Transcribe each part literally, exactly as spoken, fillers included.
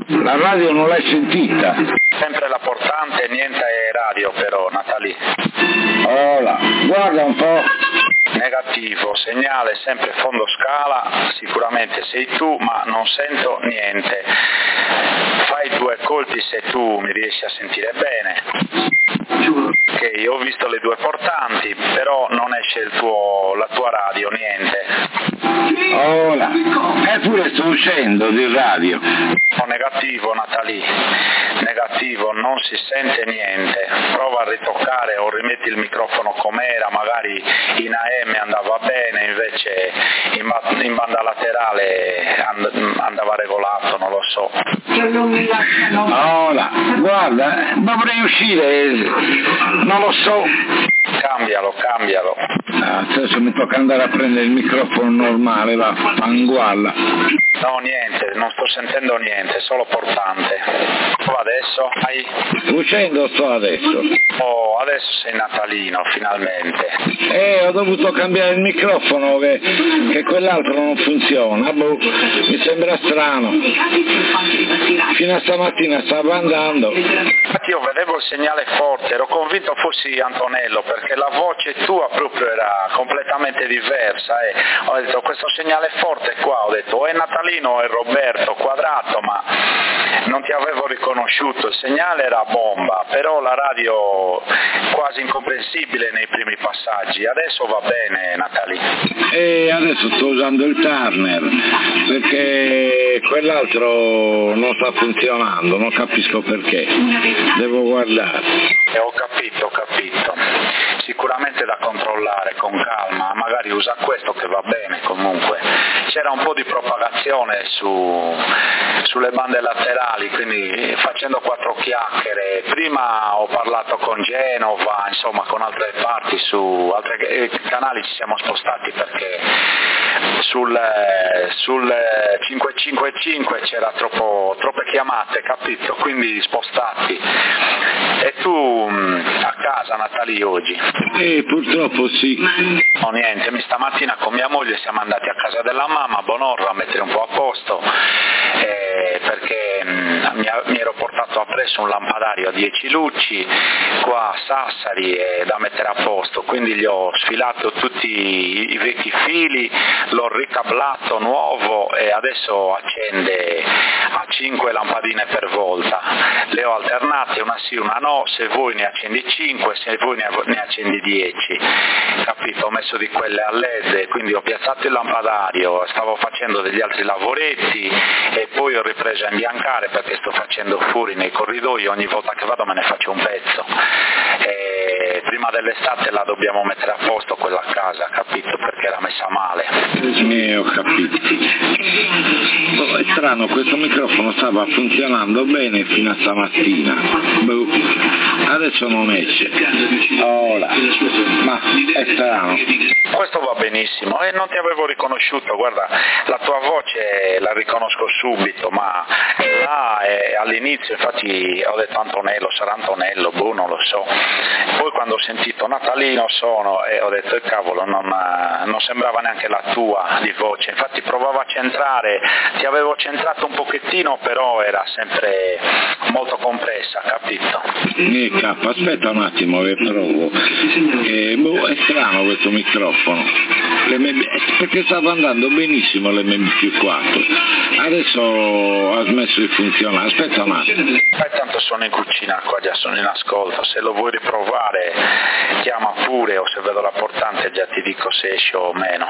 La radio non l'hai sentita? Sempre la portante, niente radio però, Natali. Ora, guarda un po'. Negativo, segnale sempre fondo scala, sicuramente sei tu, ma non sento niente. Fai due colpi se tu mi riesci a sentire bene. Ok, ho visto le due portanti, però non esce il tuo, la tua radio, niente. Ora, eppure sto uscendo di radio. Oh, negativo, Natali, negativo, non si sente niente. Prova a ritoccare o rimetti il microfono com'era, magari in A M andava bene, invece in, ba- in banda laterale and- andava regolato, non lo so. Ora, guarda, dovrei uscire, non lo so. Cambialo, cambialo. Ah, adesso mi tocca andare a prendere il microfono normale, va, fangualla. No, niente, non sto sentendo niente, solo portante. Prova adesso, hai... Uscendo sto adesso. Oh, adesso sei natalino, finalmente. Eh, ho dovuto cambiare il microfono che, che quell'altro non funziona. Boh, mi sembra strano. Fino a stamattina stavo andando. Infatti io vedevo il segnale forte, ero convinto fossi Antonello perché la voce tua proprio era completamente diversa. Eh. Ho detto questo segnale forte qua, ho detto o è Natalino o è Roberto Quadrato, ma non ti avevo riconosciuto, il segnale era bomba, però la radio quasi incomprensibile nei primi passaggi. Adesso va bene, Natali. E adesso sto usando il Turner perché quell'altro non sta funzionando, non capisco perché. Devo guardare. Eh, ho capito, ho capito. Sicuramente da controllare con calma, magari usa questo che va bene comunque. C'era un po' di propagazione su, sulle bande laterali, quindi facendo quattro chiacchiere. Prima ho parlato con Genova, insomma con altre parti, su altri canali ci siamo spostati perché sul, sul cinquecentocinquantacinque c'era troppo, troppe chiamate, capito? Quindi spostati. E tu a casa, Natali, oggi? Eh, purtroppo sì. No, niente, mi stamattina con mia moglie siamo andati a casa della mamma a Bonorra a mettere un po' a posto, eh, perché mh, mi, mi ero portato appresso un lampadario a dieci luci qua a Sassari eh, da mettere a posto, quindi gli ho sfilato tutti i, i vecchi fili, l'ho ricablato nuovo e adesso accende a cinque lampadine per volta. Le ho alternate, una sì, una no, se vuoi ne accendi cinque, se vuoi ne, ne accendi dieci, capito? Ho messo di quelle a led, quindi ho piazzato il lampadario, stavo facendo degli altri lavoretti e poi ho ripreso a imbiancare perché sto facendo fuori nei corridoi, ogni volta che vado me ne faccio un pezzo. E prima dell'estate la dobbiamo mettere a posto quella casa, capito? Perché era messa male. Eh, ho capito. Oh, è strano, questo microfono stava funzionando bene fino a stamattina. Boh. Adesso non esce. Ora, ma è strano. Questo va benissimo e non ti avevo riconosciuto, guarda, la tua voce la riconosco subito, ma là eh, all'inizio infatti ho detto Antonello, sarà Antonello, boh, non lo so. Poi quando ho sentito Natalino sono e ho detto, eh, cavolo, non, non sembrava neanche la tua di voce, infatti provavo a centrare, ti avevo centrato un pochettino, però era sempre molto compressa, capito? Eh, capo, aspetta un attimo che provo. Eh, boh, è strano questo microfono. L'M B, perché stava andando benissimo l'M B più quattro. Adesso ha smesso di funzionare. Aspetta un attimo. Eh, tanto sono in cucina qua, già sono in ascolto. Se lo vuoi riprovare, chiama pure, o se vedo la portante già ti dico se esce o meno.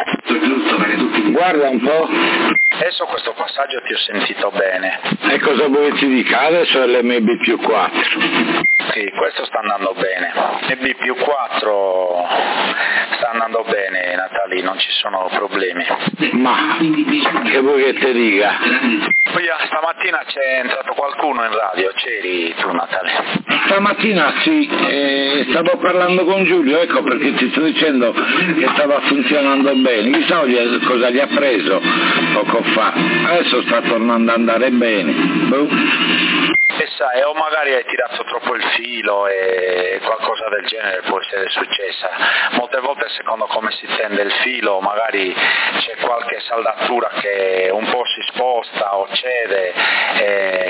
Guarda un po'. Adesso questo passaggio ti ho sentito bene. E cosa vuoi ti dica? Adesso è l'M B più quattro. Sì, questo sta andando bene. M B più quattro sta andando bene, Natali, non ci sono problemi. Ma che vuoi che ti dica? Poi stamattina c'è entrato qualcuno in radio, c'eri tu, Natali? Stamattina sì, eh, stavo parlando con Giulio, ecco perché ti sto dicendo che stava funzionando bene. Chissà cosa gli ha preso poco fa. Adesso sta tornando ad andare bene. Boh. E sai, o magari hai tirato troppo il filo e qualcosa del genere può essere successa. Molte volte secondo come si tende il filo magari c'è qualche saldatura che un po' si sposta o cede e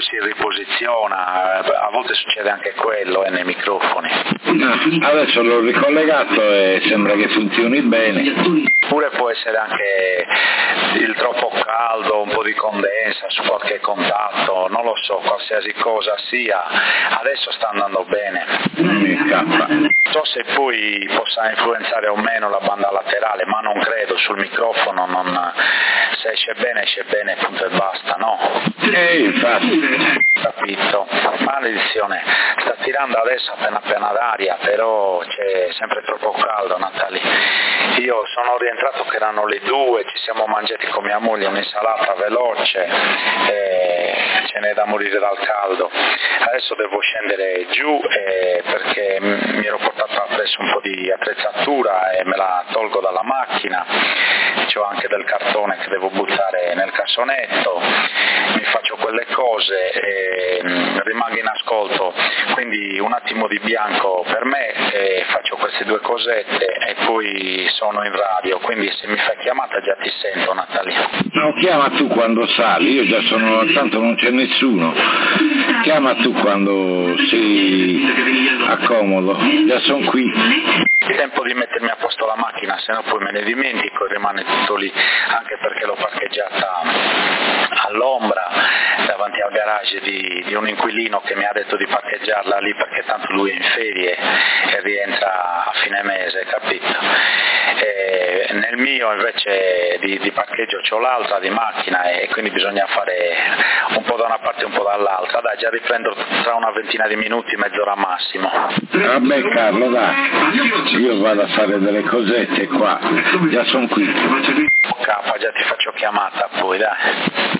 si riposiziona, a volte succede anche quello eh, nei microfoni. Ah, adesso l'ho ricollegato e sembra che funzioni bene. Oppure può essere anche il troppo caldo, un po' di condensa su qualche contatto, non lo so, qualsiasi cosa sia, adesso sta andando bene. Mi scappa. Non so se poi possa influenzare o meno la banda laterale, ma non credo, sul microfono non, se esce bene esce bene, punto e basta, no? Eh, infatti. Capito, maledizione, sta tirando adesso appena appena d'aria, però c'è sempre troppo caldo, Natali. Io sono rientrato che erano le due, ci siamo mangiati con mia moglie un'insalata veloce, e ce n'è da morire dal caldo. Adesso devo scendere giù eh, perché mi ero portato appresso un po' di attrezzatura e me la tolgo dalla macchina, c'ho anche del cartone che devo buttare nel cassonetto, mi faccio quelle cose e rimango in ascolto, quindi un attimo di bianco per me e faccio queste due cosette e poi sono in radio, quindi se mi fai chiamata già ti sento, Natalia. No, chiama tu quando sali, io già sono, tanto non c'è nessuno, chiama tu quando sei accomodo, già sono qui. È tempo di mettermi a posto la macchina, se no poi me ne dimentico e rimane tutto lì, anche perché l'ho parcheggiata all'ombra davanti al garage di, di un inquilino che mi ha detto di parcheggiarla lì perché tanto lui è in ferie e rientra a fine mese, capito? E nel mio invece di, di parcheggio c'ho l'altra di macchina e quindi bisogna fare un po' da una parte e un po' dall'altra. Dai, già riprendo tra una ventina di minuti, mezz'ora massimo. Vabbè Carlo, dai, io vado a fare delle cosette qua, già sono qui. Capa, già ti faccio chiamata poi, dai.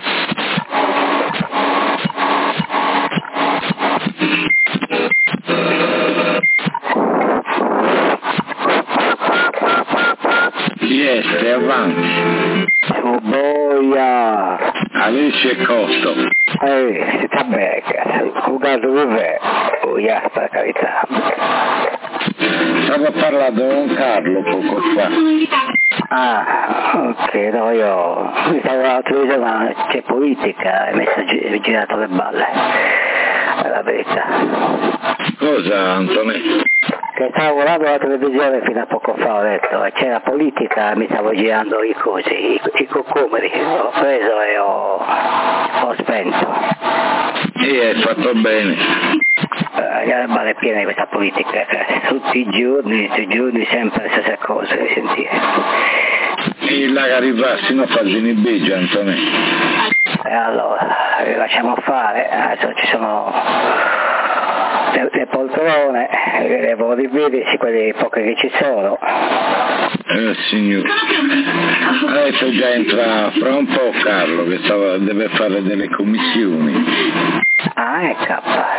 Chi è? Stai avanti. Su boia. Alice e Cotto. Ehi, si sta bene, cazzo. Cugato dov'è? Oh, yeah, per carità. Stavo parlando con Carlo poco fa. Ah, ok, no, io mi stavo alla televisione, ma c'è politica e mi sono girato le balle. È la verità. Cosa, Antonello? Che stavo guardando la televisione fino a poco fa, ho detto, e c'era politica e mi stavo girando i cosi, i, i cucumeri, ho preso e ho, ho spento. E hai fatto bene. Eh, le balle piene di questa politica, eh, tutti i giorni, tutti i giorni, sempre le stesse cose da sentire. E la Garibassi non fa zinibeggia, Antonello. E allora, li lasciamo fare, adesso ci sono le, le poltrone, le vodividi, quelli pochi che ci sono. Eh signore, adesso già entra fra un po' Carlo che stava, deve fare delle commissioni. Ah, ecco.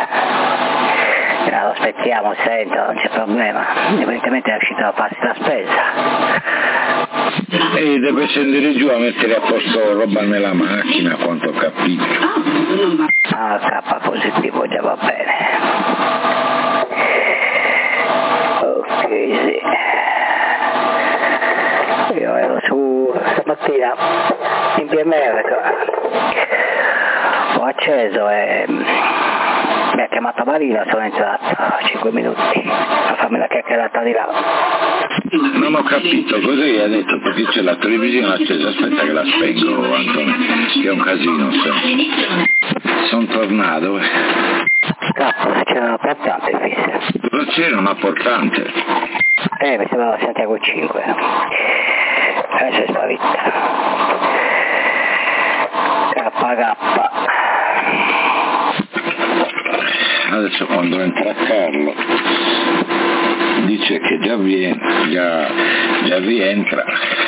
Lo aspettiamo, sento, non c'è problema. Evidentemente è uscito a farsi la spesa. E deve scendere giù a mettere a posto roba nella macchina, quanto ho capito. Ah, K positivo, già va bene. Ok, sì. Io ero su stamattina in P M R, ho acceso e mi ha chiamato Marina, sono entrato cinque minuti a farmi la chiacchierata di là. Non ho capito, cosa gli ha detto? Perché c'è la televisione accesa, aspetta che la spengo, Antonio, che è un casino, so. Sono tornato. Cazzo, c'era una portante fissa. Dove c'era una portante? Eh, mi sembrava Santiago cinque. Adesso è sparita. K K. Adesso quando entra Carlo dice che già viene, già, già rientra,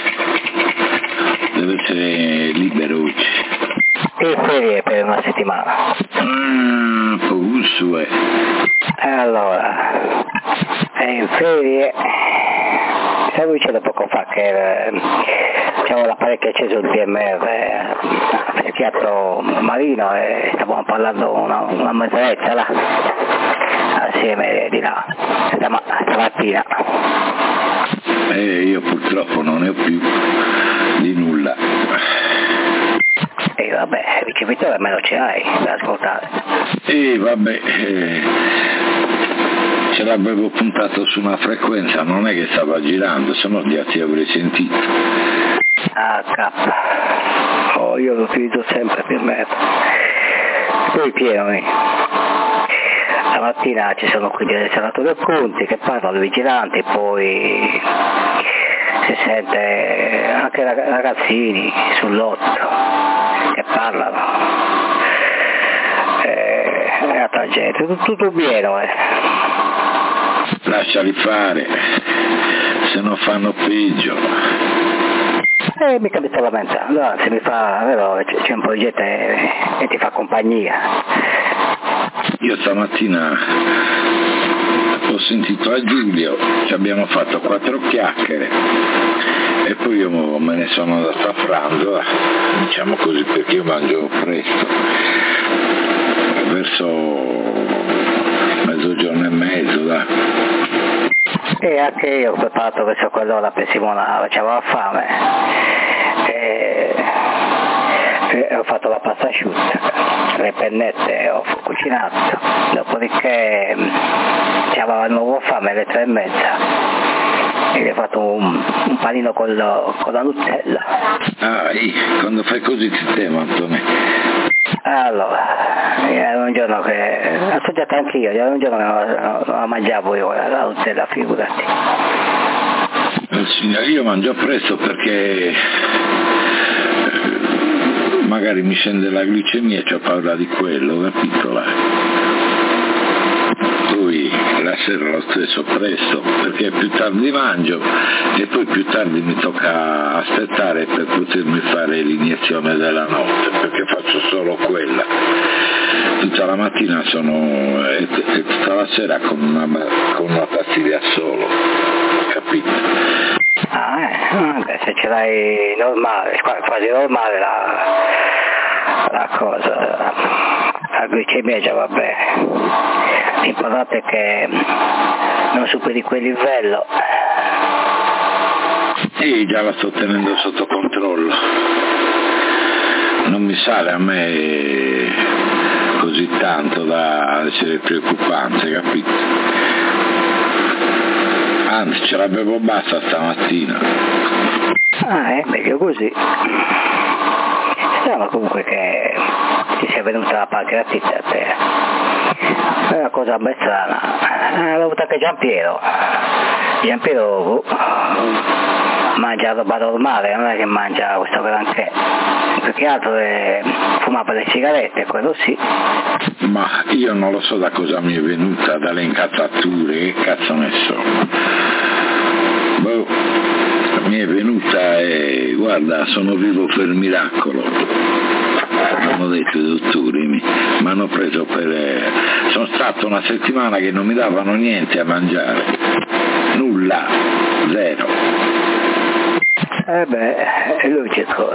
deve essere libero oggi. E ferie per una settimana. Ah, posso è. E allora, è in ferie. Stavo dicendo poco fa che eh, c'avevo l'apparecchio acceso il P M R, eh, psichiatro Marino e stavamo parlando una, una mezz'oretta là, assieme di là, Stama, stamattina. E io purtroppo non ne ho più di nulla. E vabbè, ricevitore almeno ce l'hai per ascoltare. E vabbè, eh, ce l'avevo puntato su una frequenza, non è che stava girando, se no già ti avrei sentito. Ah, K. Oh, io lo utilizzo sempre per me. Poi pieno, eh. Stamattina ci sono qui dei senatori appunti che parlano dei vigilanti, poi si sente anche ragazzini sull'otto che parlano, e, e altra gente, tutto, tutto pieno, eh. Lasciali fare, se non fanno peggio. E mica mi sto lamentando, anzi mi fa, vero, c'è un po' di gente che ti fa compagnia. Io stamattina ho sentito a Giulio, ci abbiamo fatto quattro chiacchiere e poi io me ne sono andato a pranzo, diciamo così, perché io mangio presto, verso mezzogiorno e mezzo, da. E anche io ho preparato verso quell'ora per Simona, c'aveva fame e, e ho fatto la pasta asciutta, le pennette ho cucinato, dopodiché c'aveva nuovo fame alle tre e mezza e gli ho fatto un, un panino con, lo, con la Nutella. Ah, quando fai così ti temo, Antonio. Allora, era un giorno che assaggiato anch'io, era un giorno che non, non la mangiavo io la Nutella, figurati. Signore, io mangio presto perché magari mi scende la glicemia e c'ho paura di quello, capito là? Poi la sera lo stesso presto, perché più tardi mangio e poi più tardi mi tocca aspettare per potermi fare l'iniezione della notte, perché faccio solo quella. Tutta la mattina sono e, e tutta la sera con una, con una pastiglia solo, capito? Ah, eh, beh, se ce l'hai normale, quasi normale la, la cosa, la glicemia già va bene. L'importante è che non superi quel livello. E già la sto tenendo sotto controllo. Non mi sale a me così tanto da essere preoccupante, capito? Anzi, ce l'avevo bassa stamattina. Ah, è meglio così. Strano comunque che ti sia venuta la pancreatite a te. È una cosa ben strana. L'ho avuta anche Giampiero. Giampiero mangia roba normale, non è che mangia questo granché. Più che altro è fumava le sigarette, quello sì. Ma io non lo so da cosa mi è venuta, dalle incazzature, che cazzo ne so. Boh, mi è venuta e guarda, sono vivo per miracolo. Hanno detto i dottori, mi hanno preso per... sono stato una settimana che non mi davano niente a mangiare, nulla, zero. Eh beh, è logico.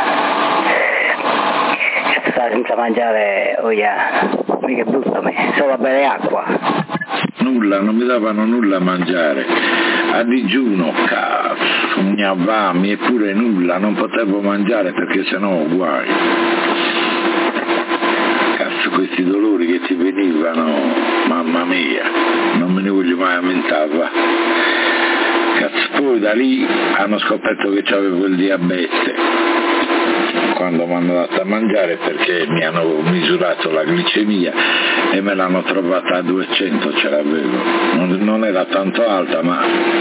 Stare senza mangiare, oh yeah, mica brutto, solo a bere acqua. Nulla, non mi davano nulla a mangiare. A digiuno, cazzo, mi avvami, eppure nulla, non potevo mangiare perché sennò guai. Cazzo, questi dolori che ti venivano, mamma mia, non me ne voglio mai lamentare, va. Cazzo, poi da lì hanno scoperto che avevo il diabete quando mi hanno dato a mangiare, perché mi hanno misurato la glicemia e me l'hanno trovata a duecento, ce l'avevo, non, non era tanto alta, ma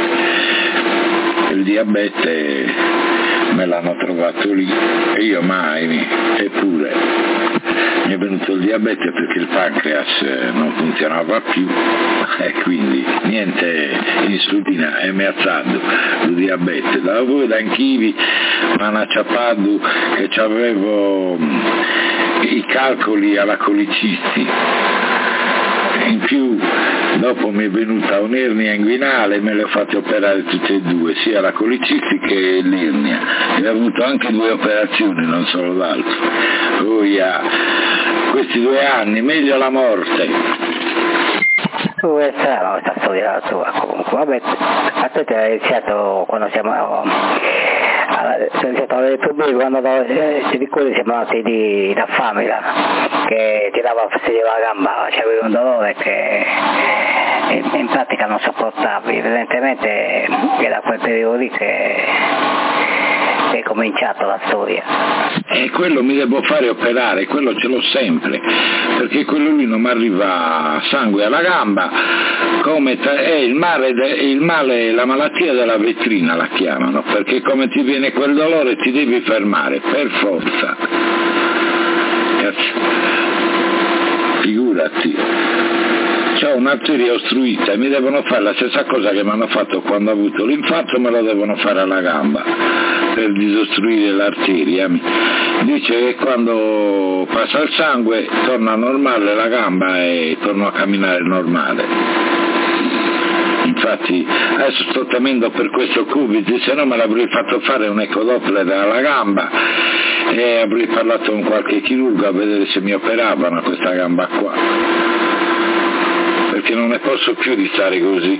il diabete me l'hanno trovato lì e io mai, eppure mi è venuto il diabete perché il pancreas non funzionava più e quindi niente insulina e mi ha azzardo il diabete. Da voi da Anchivi mi hanno acciappato che avevo i calcoli alla colicisti, in più dopo mi è venuta un'ernia inguinale e me le ho fatte operare tutte e due, sia la colicisti che l'ernia, e ho avuto anche due operazioni, non solo l'altro. Oh yeah. Questi due anni, meglio la morte. Tu è strano questa storia tua comunque, vabbè, a te ti hai iniziato quando siamo sono stato dei problemi quando si ricordi siamo andati di, da Famila che ti dava fastidio la gamba, c'avevo un dolore che in, in pratica non sopportavi, evidentemente è da quel periodo lì che è cominciata la storia. E quello mi devo fare operare, quello ce l'ho sempre, perché quello lì non mi arriva sangue alla gamba, come ta- è il male, de- il male, la malattia della vetrina la chiamano, perché come ti viene quel dolore ti devi fermare, per forza. Cazzo. Figurati. C'ho un'arteria ostruita e mi devono fare la stessa cosa che mi hanno fatto quando ho avuto l'infarto, me lo devono fare alla gamba per disostruire l'arteria. Dice che quando passa il sangue torna normale la gamba e torno a camminare normale. Infatti adesso sto temendo per questo Covid, se no me l'avrei fatto fare un ecodoppler alla gamba e avrei parlato con qualche chirurgo a vedere se mi operavano questa gamba qua, perché non ne posso più di stare così.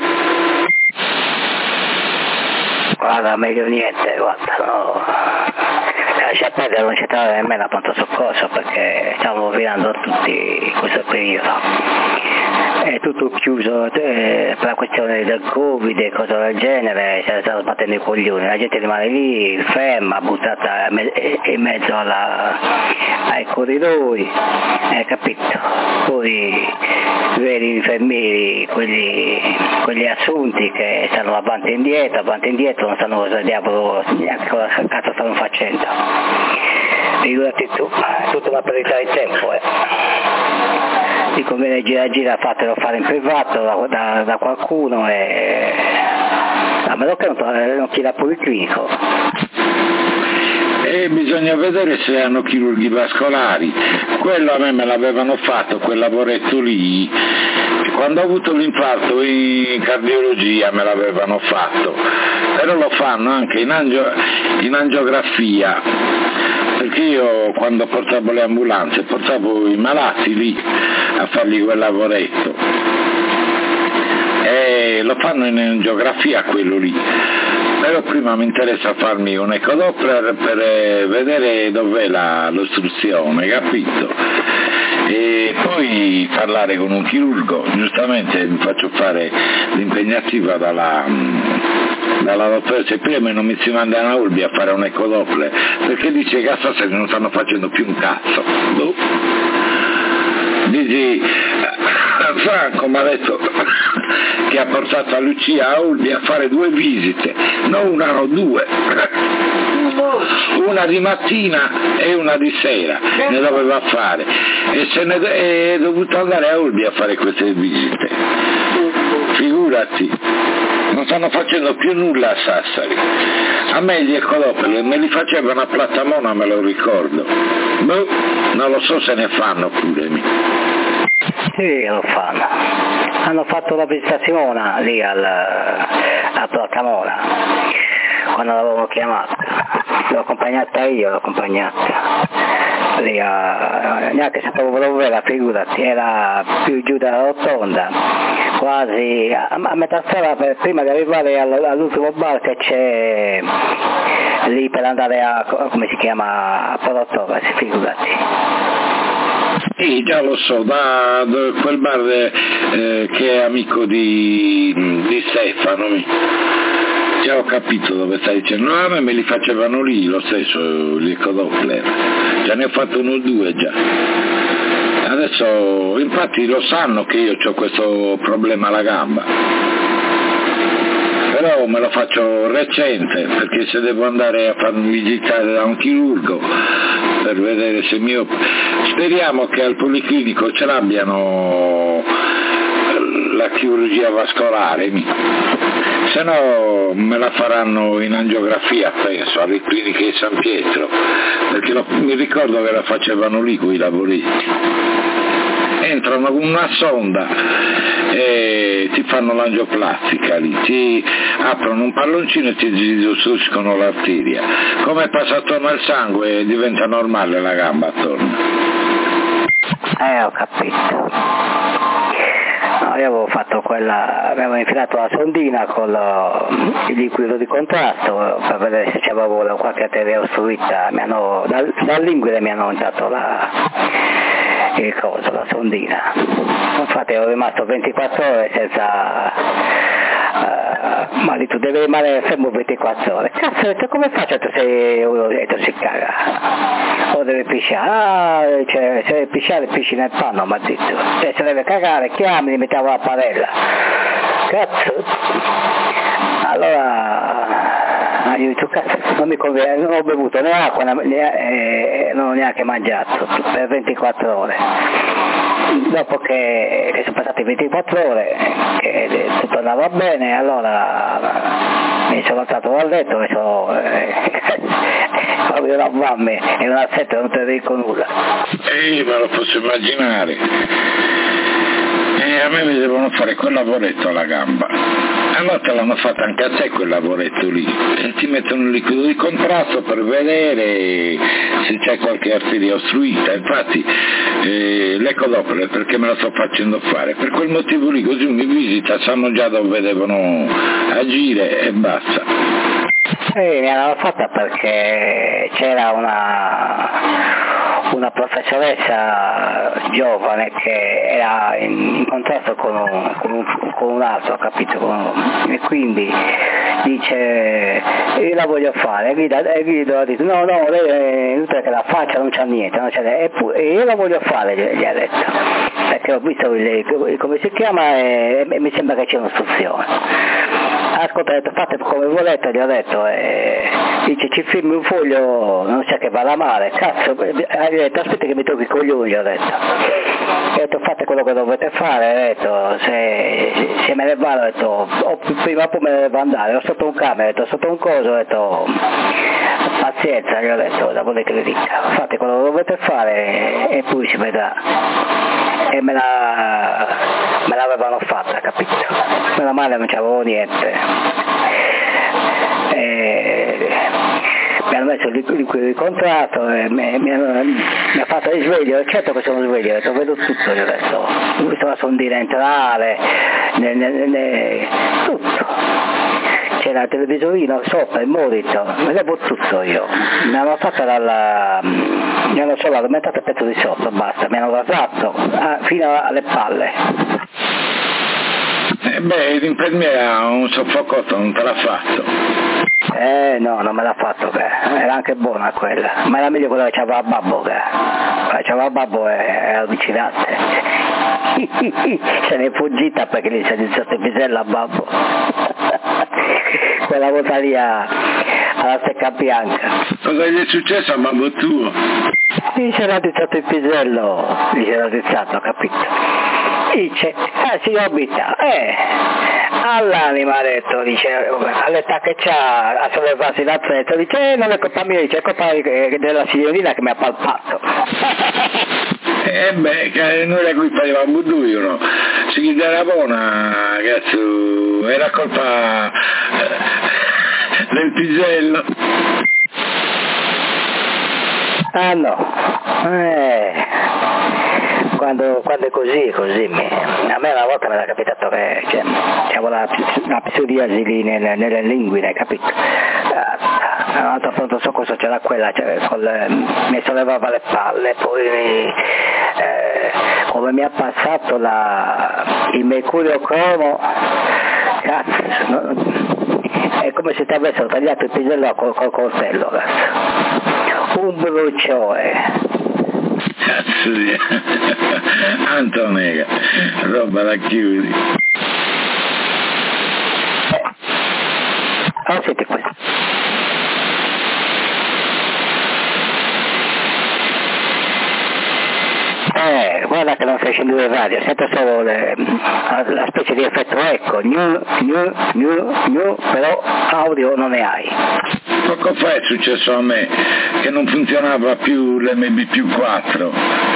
Guarda, meglio niente, guarda, no. Lascia perdere, non c'è stata nemmeno a pronto soccorso perché stiamo virando tutti in questo periodo. È tutto chiuso eh, per la questione del Covid e cose del genere, si stanno sbattendo i coglioni, la gente rimane lì ferma, buttata in mezzo alla, ai corridoi, hai capito? Poi veri infermieri, quelli, quelli assunti che stanno avanti e indietro, avanti e indietro, non sanno cosa diavolo, neanche cosa cazzo stanno facendo. Figurati tu, è tutta una perdita di tempo, eh. Ti conviene gira gira, fatelo fare in privato da, da, da qualcuno e a meno che non, non chieda al policlinico. E bisogna vedere se hanno chirurghi vascolari. Quello a me me l'avevano fatto, quel lavoretto lì, quando ho avuto l'infarto in cardiologia me l'avevano fatto, però lo fanno anche in, angio, in angiografia, perché io quando portavo le ambulanze portavo i malati lì a fargli quel lavoretto e lo fanno in angiografia quello lì, però prima mi interessa farmi un ecodoppler per vedere dov'è la, l'ostruzione, capito? E poi parlare con un chirurgo, giustamente mi faccio fare l'impegnativa dalla, dalla dottoressa, prima non mi si manda a Olbia a fare un ecodoppler, perché dice che a stasera non stanno facendo più un cazzo. Boh. Dici, Franco mi ha detto che ha portato a Lucia a Olbia a fare due visite, non una, no due, una di mattina e una di sera ne doveva fare e se ne è dovuto andare a Olbia a fare queste visite. Figurati, non stanno facendo più nulla a Sassari. A me gli ecodoppler me li facevano a Plattamona, me lo ricordo. Boh, non lo so se ne fanno pure. Sì, lo fanno. Hanno fatto la visitazione lì al, a Plattamona, quando l'avevamo chiamata. L'ho accompagnata io, l'ho accompagnata. Lì a, neanche sapevo dove era, figurati, era più giù dalla rotonda, quasi a, a metà strada per, prima di arrivare all, all'ultimo bar che c'è lì per andare a, come si chiama, a Porotova, figurati. Sì, già lo so, da, da quel bar eh, che è amico di, di Stefano, già ho capito dove stai dicendo, no, a me me li facevano lì lo stesso, gli ecodoppler, già ne ho fatto uno o due già. Adesso, infatti lo sanno che io ho questo problema alla gamba, però me lo faccio recente, perché se devo andare a farmi visitare da un chirurgo per vedere se mio... Speriamo che al policlinico ce l'abbiano la chirurgia vascolare, se no me la faranno in angiografia, penso, alle cliniche di San Pietro, perché lo, mi ricordo che la facevano lì quei lavoretti. Entrano con una sonda e ti fanno l'angioplastica lì, ti aprono un palloncino e ti disostruiscono l'arteria. Come passa attorno al sangue diventa normale la gamba attorno. Eh, ho capito. No, io avevo fatto quella, avevo infilato la sondina con lo, il liquido di contrasto per vedere se c'avevo qualche arteria ostruita, mi hanno, dal, dall'inguine mi hanno dato la, il coso, la sondina. Infatti ero rimasto ventiquattro ore senza... Uh, ma lì tu devi rimanere fermo ventiquattro ore. Cazzo, ho detto, come faccio se uno detto si caga? O deve pisciare? Ah, cioè, se deve pisciare pisci nel panno, mi ha detto. Cioè, se deve cagare, chiami, mi mettevo la padella. Cazzo. Allora, io ho detto, cazzo, non mi conviene, non ho bevuto né acqua, né, né, non ho neanche mangiato per ventiquattro ore. Dopo che, che sono passate ventiquattro ore, che tutto andava bene, allora mi sono alzato dal letto e sono eh, proprio una mamme e una sette non te dico nulla. E io me lo posso immaginare. E a me mi devono fare quel lavoretto alla gamba. Allora te l'hanno fatto anche a te quel lavoretto lì. E ti mettono un liquido di contrasto per vedere se c'è qualche arteria ostruita. Infatti eh, l'ecodoppler perché me la sto facendo fare? Per quel motivo lì, così mi visita, sanno già dove devono agire e basta. Sì, mi hanno fatta perché c'era una, una professoressa giovane che era in, in contatto con un, con, un, con un altro, capito? Con, e quindi dice, io la voglio fare, e Guido, e Guido ha detto, no, no, lei è inutile che la faccia, non c'ha niente, non c'è niente. E, e io la voglio fare, gli ha detto, perché ho visto il, come si chiama e, e mi sembra che c'è un'istruzione. Ascolta, ho detto, fate come volete, gli ho detto, e dice, ci firmi un foglio, non sa che vada male, cazzo, ha detto, aspetta che mi tocchi i coglioni, gli ho detto. E ho detto, fate quello che dovete fare, ho detto, se, se me ne vado, ho detto, o prima o poi me ne devo andare, ho sotto un camera, ho detto, sotto un coso, ho detto, pazienza, gli ho detto, da volete che dica, fate quello che dovete fare e poi si vedrà. E me la, me l'avevano fatta, capito? Meno male non c'avevo niente. E mi hanno messo il liquido di contratto e mi, mi, hanno, mi ha fatto risveglio, certo che sono sveglio, ho detto, vedo tutto, io adesso, ho visto la sondina entrare, ne, ne, ne, tutto. C'era il televisorino sopra, il monitor, vedevo tutto io. Mi hanno fatta dalla... mi hanno solo aumentato il pezzo di sotto, basta, mi hanno rasato ah, fino alle palle. Eh beh, l'infermiera ha un soffocotto, non te l'ha fatto. Eh no, non me l'ha fatto, che era anche buona quella, ma era meglio quella che c'aveva babbo, che quella che c'aveva babbo è allucinante. Se ne è fuggita perché gli si è iniziato il pisello a babbo. Quella volta lì a, alla secca bianca. Cosa gli è successo a babbo tuo? Gli si era iniziato il pisello, gli si era iniziato, capito? Dice, eh signor Bitta, eh, all'anima ha detto, dice, all'età che c'ha a sollevarsi la fretta, dice, eh, non è colpa mia, dice, è colpa della signorina che mi ha palpato. Eh beh, che non era colpa di babbo tuo, no? Se chi era buona, cazzo, era colpa eh, del pisello. Ah no, eh... Quando, quando è così, è così. Mi, a me una volta mi era capitato che cioè, c'avevo la, la psoriasi lì nelle, nelle linguine, capito? Uh, un altro punto so cosa c'era quella, cioè, col, mi sollevava le palle, poi mi, eh, come mi ha passato la, il mercurio cromo, cazzo, no? È come se ti avessero tagliato il pisello col, col coltello, cazzo. Un bruciore. Cazzo di Antonega, roba la chiudi. Ah, senti questo. Eh, guarda che non stai scendendo il radio, sento solo le, la specie di effetto eco, gnu, gnu, gnu, gnu, però audio non ne hai. Poco fa è successo a me che non funzionava più l'emme bi più quattro.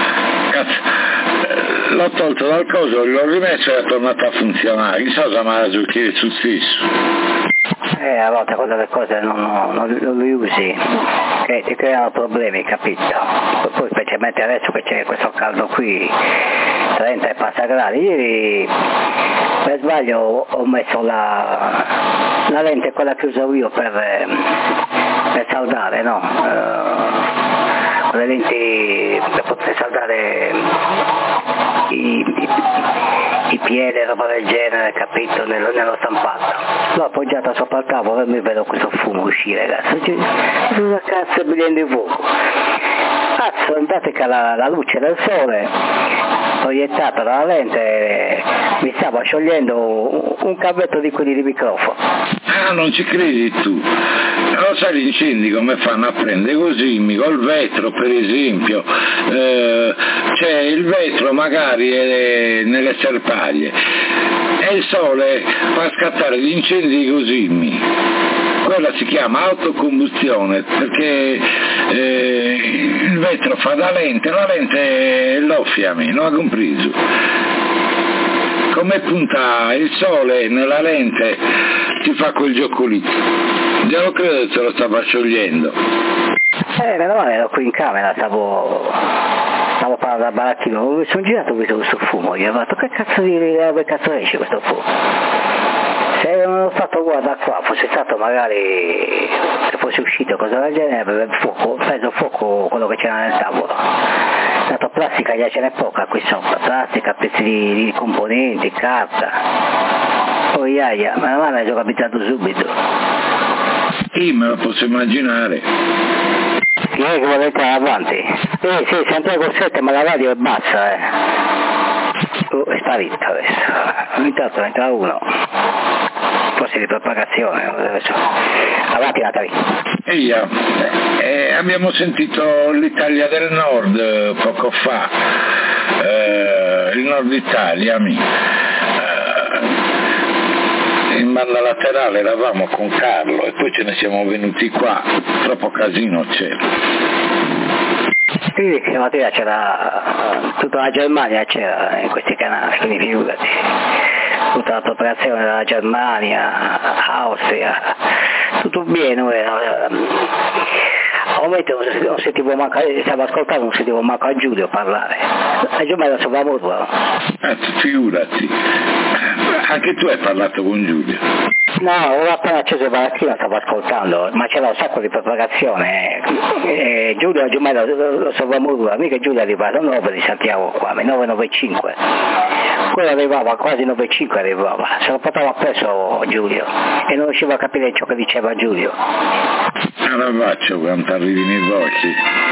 Cazzo, l'ho tolto dal coso, l'ho rimesso e è tornato a funzionare. Chissà se mi ha giocato sul stesso. Eh, a volte quando le cose non, non, non le usi, che ti creano problemi, capito? Poi specialmente adesso che c'è questo caldo qui, trenta e passa gradi. Ieri per sbaglio ho messo la, la lente, quella che uso io per, per saldare, no? Uh, le lenti per poter saldare i, i, i piedi, roba del genere, capito, nello, nello stampato. L'ho appoggiata sopra il tavolo e mi vedo questo fumo uscire, ragazzi. Cosa cazzo è brillando il fuoco? Cazzo, in pratica la, la luce del sole proiettata dalla lente mi stava sciogliendo un cavetto di quelli di microfono. Ah, non ci credi tu? Lo sai gli incendi come fanno a prendere così, col vetro per esempio, eh, c'è il vetro magari è nelle serpaglie e il sole fa scattare gli incendi così. Quella si chiama autocombustione perché eh, il vetro fa da lente, la lente è l'offiame, non ha compreso. Come punta il sole nella lente si fa quel gioco lì. Già lo credo che se lo stava sciogliendo. Eh, meno male, ero qui in camera, stavo... stavo parlando da baracchino, mi sono girato e ho visto questo fumo, gli ho detto che cazzo di che cazzo esce questo fumo? Se non lo stato guarda qua, fosse stato magari, se fosse uscito cosa del genere, avrebbe fuoco, preso fuoco quello che c'era nel tavolo. Dato plastica già ce n'è poca qui sopra, plastica, pezzi di, di componenti, carta. Poi aia, ma non l'hai già capitato subito. Sì, me lo posso immaginare. Chi è che vuole entrare avanti? Eh sì, sempre col sette, ma la radio è bassa, eh. Oh, è sparita adesso. Intanto entra uno. Forse di propagazione, adesso. Avanti Natali. Eia, eh, abbiamo sentito l'Italia del Nord poco fa, eh, il Nord Italia, mi. Eh, in banda laterale eravamo con Carlo e poi ce ne siamo venuti qua, troppo casino c'era. Sì, stamattina c'era, tutta la Germania c'era in questi canali, quindi figurati. Tutta la preparazione della Germania, Austria, tutto bene, a un momento non sentivo manco, stavo ascoltando, non sentivo manco a Giulio parlare, a Giulio sopra mutua. Eh, figurati, anche tu hai parlato con Giulio? No, ho appena acceso il baracchino, stavo ascoltando, ma c'era un sacco di propagazione, e Giulio a Giulio lo sopra mutua, mica Giulio è arrivato nove di Santiago qua, nove nove cinque. Quello arrivava quasi nove cinque arrivava, se lo portava appresso Giulio e non riuscivo a capire ciò che diceva Giulio. Allora faccio quanto arrivi nei voci.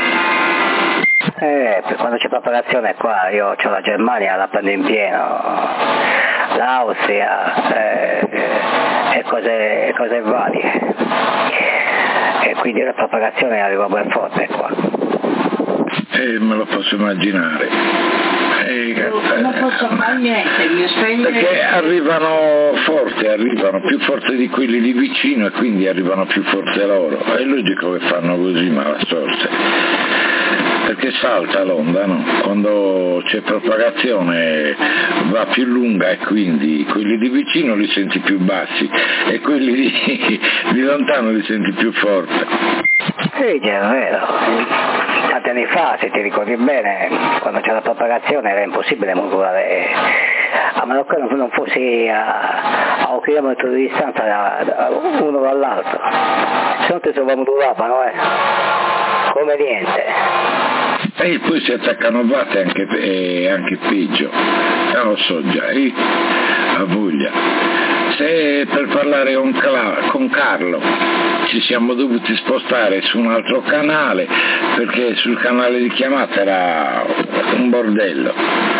Eh, per quando c'è preparazione qua, io ho la Germania, la prendo in pieno, l'Austria eh, e cose, cose varie. E quindi la propagazione arriva ben forte qua. Eh, me lo posso immaginare. Eh, non posso fare niente, mi spegnere. Perché arrivano forte, arrivano più forte di quelli di vicino e quindi arrivano più forte loro. È logico che fanno così, ma la sorte. Perché salta l'onda, no? Quando c'è propagazione va più lunga e quindi quelli di vicino li senti più bassi e quelli di, di lontano li senti più forti. Sì, è vero. Tanti anni fa, se ti ricordi bene, quando c'era la propagazione era impossibile modulare, a meno che non fossi a, a un chilometro di distanza da, da uno dall'altro. Se non ti sovramodulavano, eh, come niente. E poi si attaccano batte anche, eh, anche peggio, eh, lo so già, eh, a voglia. Se per parlare con, Cla- con Carlo ci siamo dovuti spostare su un altro canale perché sul canale di chiamata era un bordello.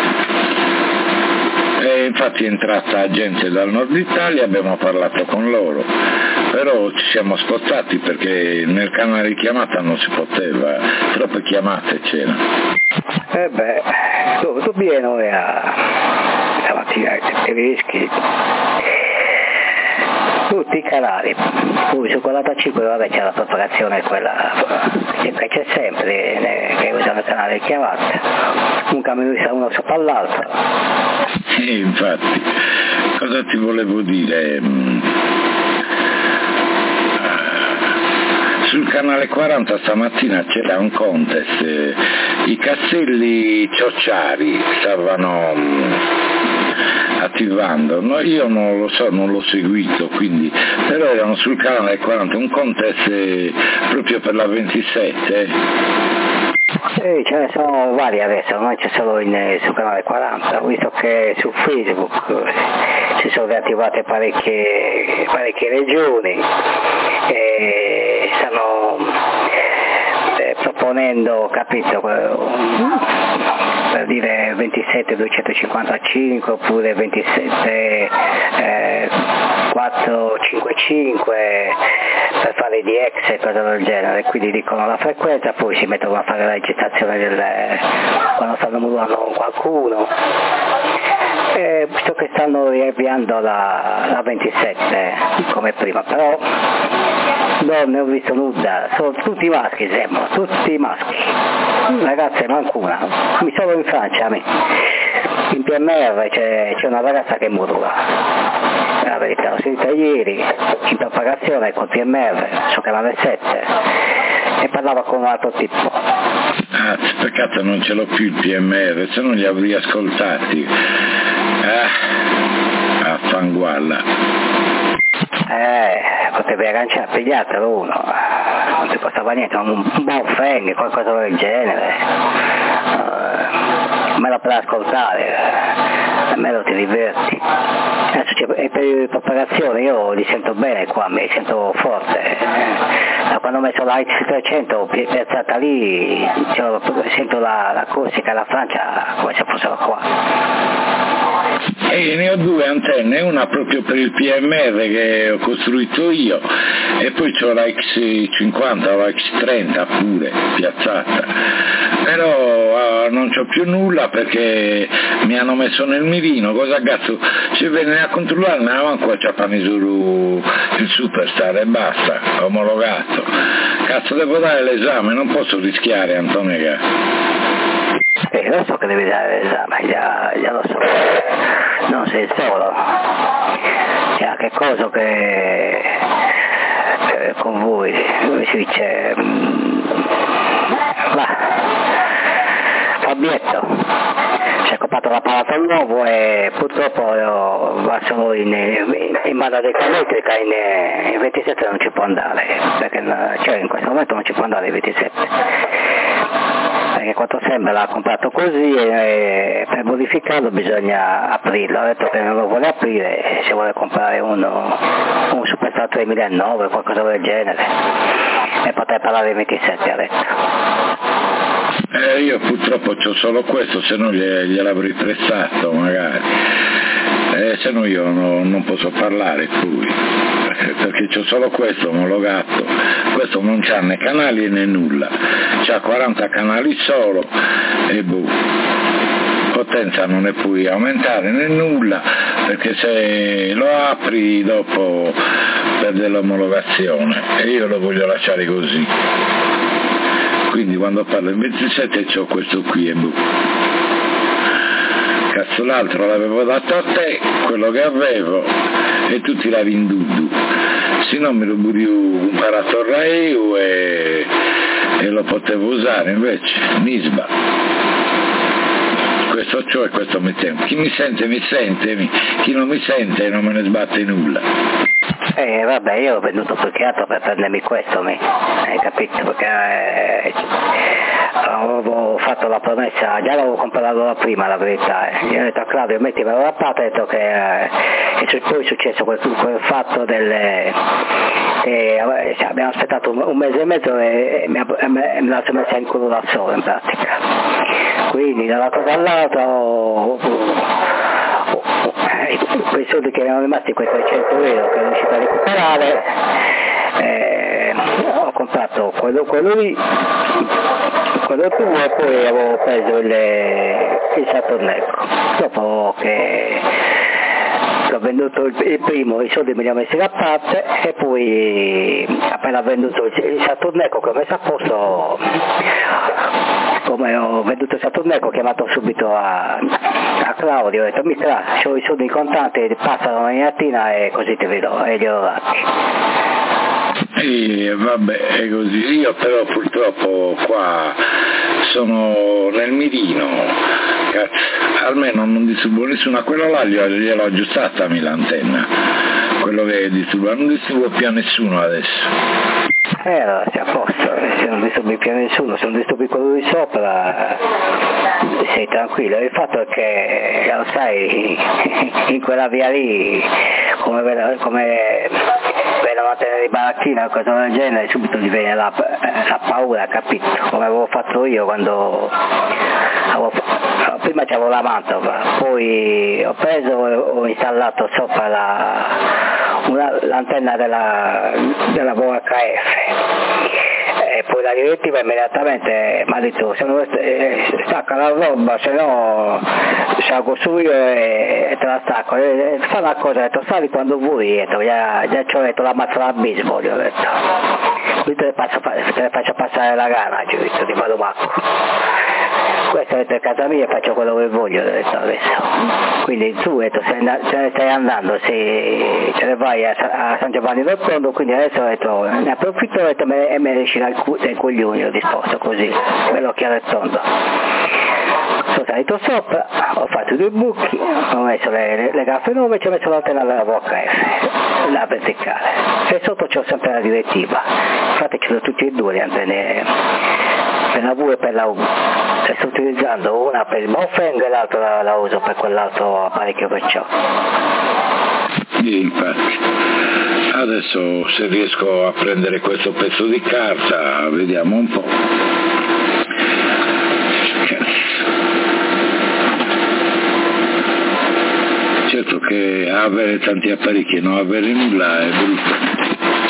E infatti è entrata gente dal nord Italia, abbiamo parlato con loro, però ci siamo spostati perché nel canale di chiamata non si poteva, troppe chiamate c'erano. Eh beh, tu, tu pieno e a stamattina i tedeschi, tutti i canali, poi su quarantacinque vabbè c'è la propagazione quella che c'è sempre, che usano il canale di chiamata, un camionista uno sopra l'altro. E infatti, cosa ti volevo dire? sul canale quaranta stamattina c'era un contest, eh, i Castelli Ciociari stavano mh, attivando, no, io non lo so, non l'ho seguito, quindi, però erano sul canale quaranta, un contest eh, proprio per la ventisette. Sì, ce ne sono vari adesso, non c'è solo in, sul canale quaranta, ho visto che su Facebook si sono riattivate parecchie, parecchie regioni e stanno eh, proponendo, capito, per dire ventisette duecentocinquantacinque oppure ventisette eh, quattrocentocinquantacinque per fare di ex e cose del genere, quindi dicono la frequenza, poi si mettono a fare la registrazione del, quando stanno murando qualcuno, e visto che stanno riavviando la, la ventisette come prima, però non ne ho visto nulla, sono tutti maschi, sembrano, tutti maschi, ragazze manco una, mi sono in Francia, in P M R c'è, c'è una ragazza che modula, la verità, l'ho sentita ieri in propagazione col P M R su canale sette e parlava con un altro tipo. Ah, peccato non ce l'ho più il P M R, se non li avrei ascoltati. Ah, a fangualla. Eh, potevi agganciare, pigliatelo uno, non ti costava niente, un, un buon feng, qualcosa del genere, uh, me lo per ascoltare, almeno ti diverti. Adesso c'è, e per propagazione io li sento bene qua, mi sento forte, da quando ho messo la X trecento piazzata lì, cioè, sento la, la Corsica e la Francia come se fossero qua. E ne ho due antenne, una proprio per il P M R che ho costruito io e poi c'ho la X cinquanta o la X trenta pure piazzata, però uh, non c'ho più nulla perché mi hanno messo nel mirino, cosa cazzo, se viene a controllare ne avanti qua c'è Panisuru il Superstar e basta, omologato, cazzo devo dare l'esame, non posso rischiare, Antonega. Eh, lo so che devi dare l'esame, già, già lo so, non sei solo, c'è anche cosa che eh, con voi, come si dice, là, Fabietto, si è comprato l'apparato nuovo e purtroppo eh, va solo in, in, in banda elettrica, in, in ventisette non ci può andare, perché cioè, in questo momento non ci può andare in ventisette. Perché quanto sembra l'ha comprato così e per modificarlo bisogna aprirlo, ha detto che non lo vuole aprire, se vuole comprare uno, un Superstar tremilanove o qualcosa del genere e potrei parlare di ventisette, ha detto. Eh, io purtroppo c'ho solo questo, se no gliel'avrei prestato magari, eh, se no io no, non posso parlare poi, perché c'ho solo questo omologato, questo non c'ha né canali né nulla, c'ha quaranta canali solo e boh, potenza non ne puoi aumentare né nulla, perché se lo apri dopo perde l'omologazione e io lo voglio lasciare così, quindi quando parlo in ventisette c'ho questo qui e boh. Cazzo, l'altro l'avevo dato a te, quello che avevo, e tu ti l'hai venduto, se no me lo pure un paratorra io e, e lo potevo usare, invece Nisba, questo c'ho e questo mi temo, chi mi sente mi sente, chi non mi sente non me ne sbatte nulla. Eh vabbè, io ho venduto più che altro per prendermi questo, mi hai capito? Perché eh, avevo fatto la promessa, già l'avevo comprato da prima la verità, eh. Io ho detto a Claudio mettimelo da parte, ho detto che eh, e poi è successo quel, quel fatto del eh, eh, abbiamo aspettato un, un mese e mezzo e, e mi, e me l'ha messa in culo da solo in pratica, quindi da un lato dall'altro oh, oh, quei soldi che erano rimasti, quei trecento euro che non riuscito a recuperare, eh, ho comprato quello, quello lì, quello tuo e poi avevo preso il, il Saturn Echo. Dopo che ho venduto il, il primo, i soldi me li ho messi da parte e poi appena venduto il, il Saturn Echo che ho messo a posto, come ho venduto il Saturn Echo ho chiamato subito a, a Claudio, ho detto mica, ho i soldi in contanti, passano in attina e così ti vedo e li ho dati. E vabbè, è così. Io però purtroppo qua sono nel mirino, cazzo, almeno non disturbo nessuno. A quello là gliel'ho aggiustata a me l'antenna, quello che disturba, non disturbo più a nessuno adesso. Eh, allora sei a posto, se non disturbi più nessuno, se non disturbi quello di sopra, sei tranquillo. Il fatto è che, lo sai, in quella via lì, come, come vedono a tenere di baracchina o cosa del genere, subito ti viene la, la paura, capito? Come avevo fatto io quando avevo, prima c'avevo la mantova, poi ho preso e ho installato sopra la, una, l'antenna della, della V H F. E poi la direttiva immediatamente mi ha detto se non eh, stacca la roba, se no salgo su io e, e te la stacco. E, fa una cosa, ho detto sali quando vuoi, detto, già, già ci ho detto la mazza d'abismo, gli ho detto. Qui te le, passo, te le faccio passare la gana, ci ho detto, ti vado macco. Questa è casa mia e faccio quello che voglio, ho detto adesso. Quindi tu detto, se ne stai andando, se te ne vai a, a San Giovanni del Tondo, quindi adesso ho detto, ne approfitto e me, e me ne esci dai coglioni, ho disposto così, bello chiaro e tondo. Sono salito sopra, ho fatto due buchi, ho messo le, le, le gaffe nuove e ci ho messo l'antenna della V H F, la verticale. E sotto c'ho sempre la direttiva, infatti ce l'ho tutti e due le antenne, per la V e per la U. E sto utilizzando una per il Mofeng e l'altra la, la uso per quell'altro apparecchio che ho. Sì, infatti. Adesso se riesco a prendere questo pezzo di carta, vediamo un po'. Certo che avere tanti apparecchi e non avere nulla è brutto.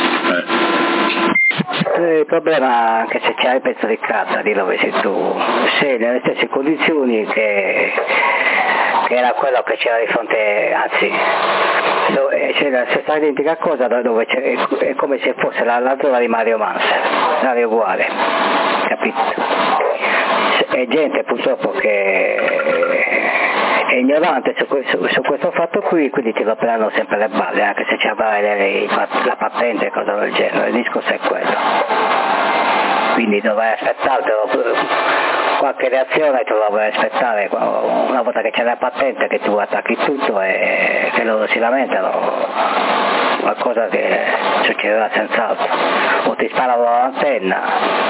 Eh. Il problema, anche se c'hai il pezzo di carta di dove sei tu, sei nelle stesse condizioni che, che era quello che c'era di fronte, anzi, c'è la stessa identica cosa da dove c'è, è come se fosse la, la zona di Mario Mansa, l'aria uguale, capito? È gente purtroppo che è ignorante su questo, su questo fatto qui, quindi ti romperanno sempre le balle, anche se c'è la patente e cose del genere, il discorso è quello. Quindi dovrai aspettartelo, qualche reazione te lo dovrai aspettare una volta che c'è la patente, che tu attacchi tutto e che loro si lamentano, qualcosa che succederà senz'altro, o ti sparano l'antenna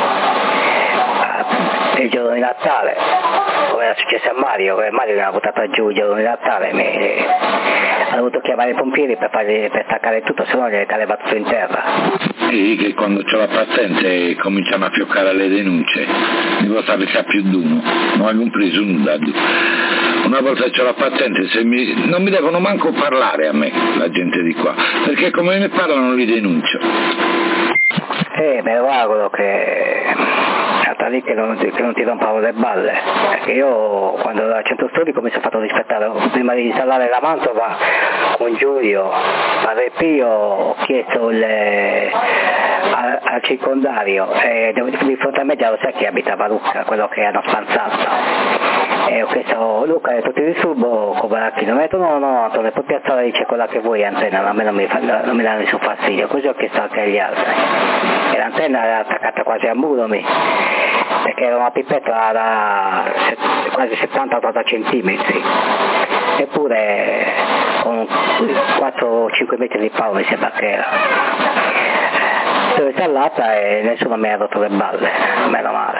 il giorno di Natale, come era successo a Mario, che Mario mi ha buttato giù il giorno di Natale, mi ha dovuto chiamare i pompieri per, fargli, per staccare tutto, se no gli cadeva tutto in terra. Sì, che quando c'è la patente cominciano a fioccare le denunce, ne può sapere più di uno, non hai compreso nulla. Una volta che c'ho la patente, se mi, non mi devono manco parlare a me, la gente di qua, perché come mi parlano li denuncio. Eh, me lo auguro che sta lì che non, che non ti rompano le balle, perché io quando ero al centro storico mi sono fatto rispettare, prima di installare la mantova con Giulio Padre Pio ho chiesto le, al, al circondario e di fronte a me già lo sai chi abitava Lucca, quello che hanno spanzato, e ho chiesto Luca, hai detto ti disturbo con Baracchino, mi ha detto no no Antonio, puoi piazzare, dice quella che vuoi antenna, a me non mi, fa, non mi dà nessun fastidio, così ho chiesto anche agli altri e l'antenna era attaccata quasi al muro mi, perché era una pipetta da quasi settanta ottanta centimetri, eppure con quattro cinque metri di palo mi sembra che era. Sono installata e nessuno mi ha rotto le balle, meno male.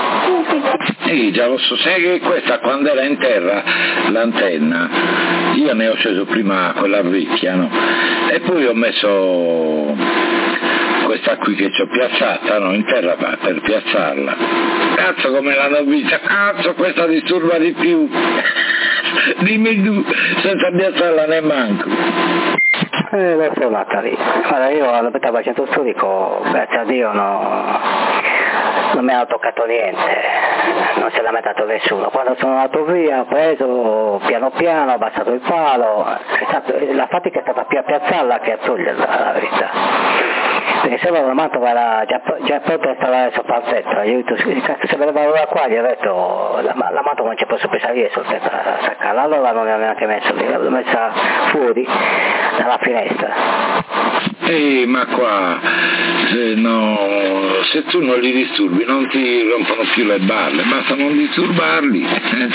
Sì, già lo so, sai che questa quando era in terra l'antenna, io ne ho sceso prima quella vecchia, no? E poi ho messo questa qui che ci ho piazzata, no? In terra per piazzarla. Cazzo come l'hanno vista, cazzo questa disturba di più. Dimmi tu, senza piazzarla ne manco. Eh, è tornata lì. Guarda, io all'abitavo al centro storico, grazie a Dio no, non mi hanno toccato niente, non si è lamentato nessuno. Quando sono andato via ho preso piano piano, ho abbassato il palo, è stato, la fatica è stata più a piazzarla che a toglierla, la verità. Perché se no la mantova era già, già pronta a installare sopra il tetto, io ho detto, cazzo se me ne vado da qua, gli ho detto la, la mantova non ci posso più salire sul tetto a staccarla, allora non l'ho neanche messa lì, l'ho messa fuori dalla finestra. Eh, ma qua se, no, se tu non li disturbi non ti rompono più le balle, basta non disturbarli.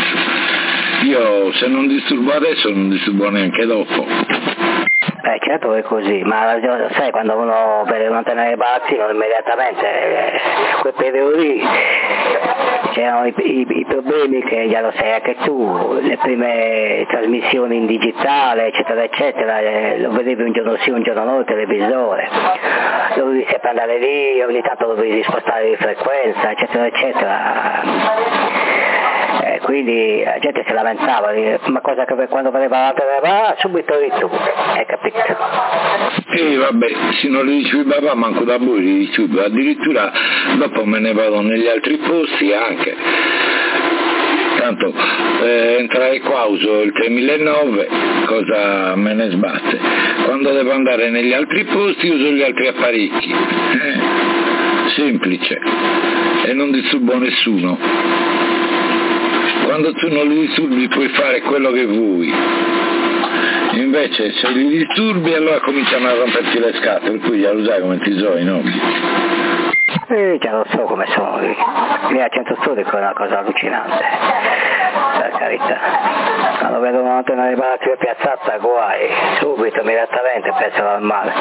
Io se non disturbo adesso non disturbo neanche dopo. Eh certo è così, ma sai quando uno vede una antena di barattino immediatamente eh, quel periodo lì c'erano i, i, i problemi che già lo sai anche tu, le prime trasmissioni in digitale eccetera eccetera, eh, lo vedevi un giorno sì un giorno no il televisore, dovevi sempre andare lì, ogni tanto dovevi spostare di frequenza eccetera eccetera. Eh, quindi la gente si lamentava, ma cosa che quando vedeva la televisione subito eri tu, hai capito? E eh, vabbè, se non li dicevi papà manco da voi li dicevi, addirittura dopo me ne vado negli altri posti anche. Tanto eh, entrare qua uso il tremilanove, cosa me ne sbatte? Quando devo andare negli altri posti uso gli altri apparecchi. Eh, semplice. E non disturbo nessuno. Quando tu non li disturbi puoi fare quello che vuoi, invece se li disturbi allora cominciano a romperti le scatole, per cui già lo sai come ti so i nobili. Eh, già lo so come sono lì, lì a centro storico è una cosa allucinante, per carità, quando vedo un'antena di barattino piazzata guai, subito, immediatamente pensano al male.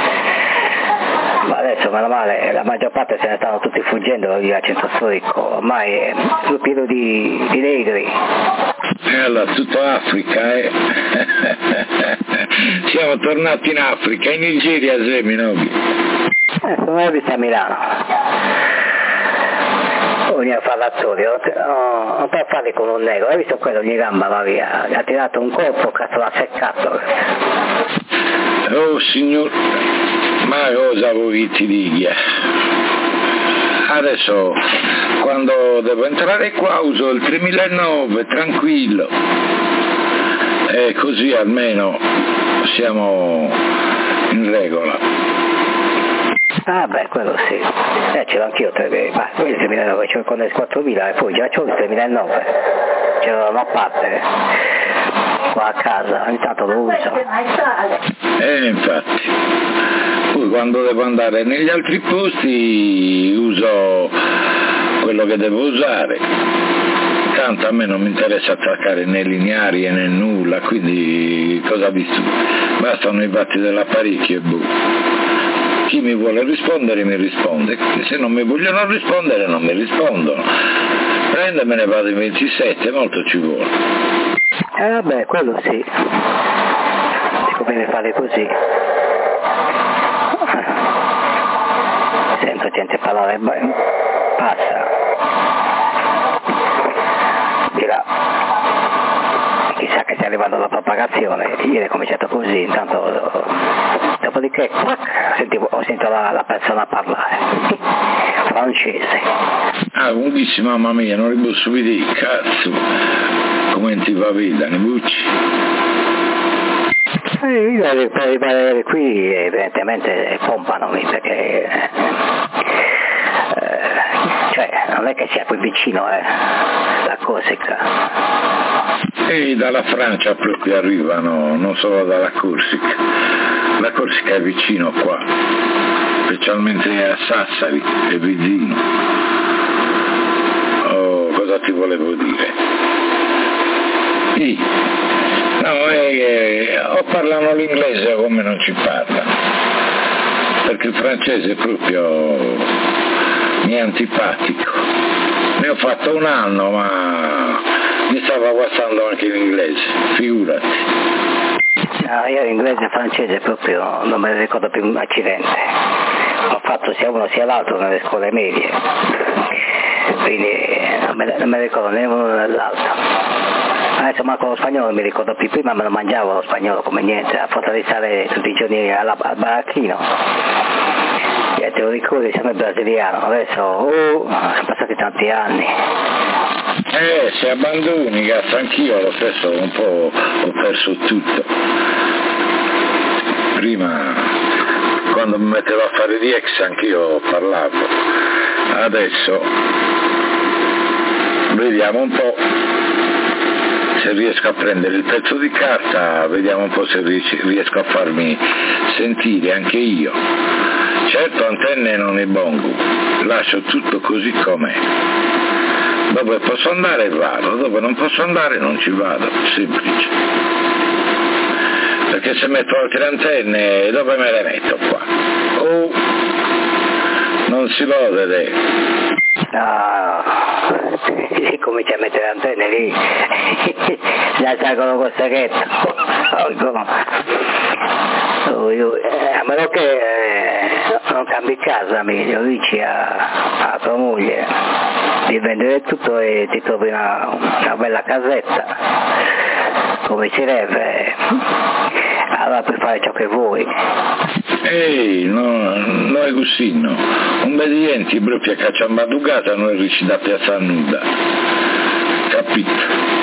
Ma adesso meno male la maggior parte se ne stanno tutti fuggendo lì al centro storico, ormai è più pieno di, di negri. E allora tutto Africa, eh? Siamo tornati in Africa, in Nigeria Seminobi. Eh, sono visto a Milano. Ogni fallatori, oh, non per farli con un negro, hai visto quello di gamba va via, ha tirato un colpo, cazzo l'ha seccato. Oh signor, ma cosa vuoi ti dica? Adesso quando devo entrare qua uso il tremilanove tranquillo e così almeno siamo in regola. Ah beh, quello sì, eh, ce l'ho anch'io, ma poi il tremilanove c'ho con il quattromila e poi già c'ho il tremilanove, ce l'ho da una parte, qua a casa, ogni tanto lo uso. Eh infatti, poi quando devo andare negli altri posti uso quello che devo usare, tanto a me non mi interessa attaccare né lineari né nulla, quindi cosa disturbo? Bastano i batti dell'apparecchio e boh. Chi mi vuole rispondere mi risponde, se non mi vogliono rispondere non mi rispondono. Prendo e me ne vado in ventisette, molto ci vuole. Eh vabbè, quello sì, ti conviene fare così. Sento gente parlare, passa. Di là. Chissà che sia arrivata la propagazione, ieri è cominciato così, intanto dopodiché sentivo, ho sentito la, la persona parlare, francese. Ah, comunque mamma mia, non li posso vedere, cazzo, come ti va a vedere, ne bucci? Eh, per arrivare qui evidentemente pompano perché eh, cioè non è che sia qui vicino eh, la Corsica. E dalla Francia proprio arrivano, non solo dalla Corsica. La Corsica è vicino qua, specialmente a Sassari, è vicino. Oh, cosa ti volevo dire? Sì. No, eh, o parlano l'inglese come non ci parlano, perché il francese proprio mi è antipatico. Ne ho fatto un anno, ma mi stava guastando anche l'inglese, figurati. No, io l'inglese e francese proprio non me ne ricordo più un accidente. Ho fatto sia uno sia l'altro nelle scuole medie, quindi non me, non me ne ricordo né uno né l'altro. Adesso manco lo spagnolo non mi ricordo più, prima me lo mangiavo lo spagnolo come niente, a forza di stare tutti i giorni alla, al baracchino. E te lo ricordi, siamo brasiliano, adesso oh, sono passati tanti anni. Eh, se abbandoni, cazzo, anch'io lo stesso un po' ho perso tutto. Prima, quando mi mettevo a fare di ex, anch'io parlavo. Adesso, vediamo un po'. se riesco a prendere il pezzo di carta, vediamo un po' se riesco a farmi sentire anche io. Certo, antenne non è bongo, lascio tutto così com'è. Dove posso andare vado, dove non posso andare non ci vado, semplice. Perché se metto altre antenne, dove me le metto qua? Oh, non si può vedere. No, si comincia a mettere antenne lì, la salgono col saghetto. Oh, io, eh, a meno che eh, non cambi casa, mi dici a, a tua moglie di vendere tutto e ti trovi una, una bella casetta come si deve, allora puoi fare ciò che vuoi. Ehi, no, no è così, no. Un obbedienti proprio a cacciambadugata non riesci da piazzare nulla, capito?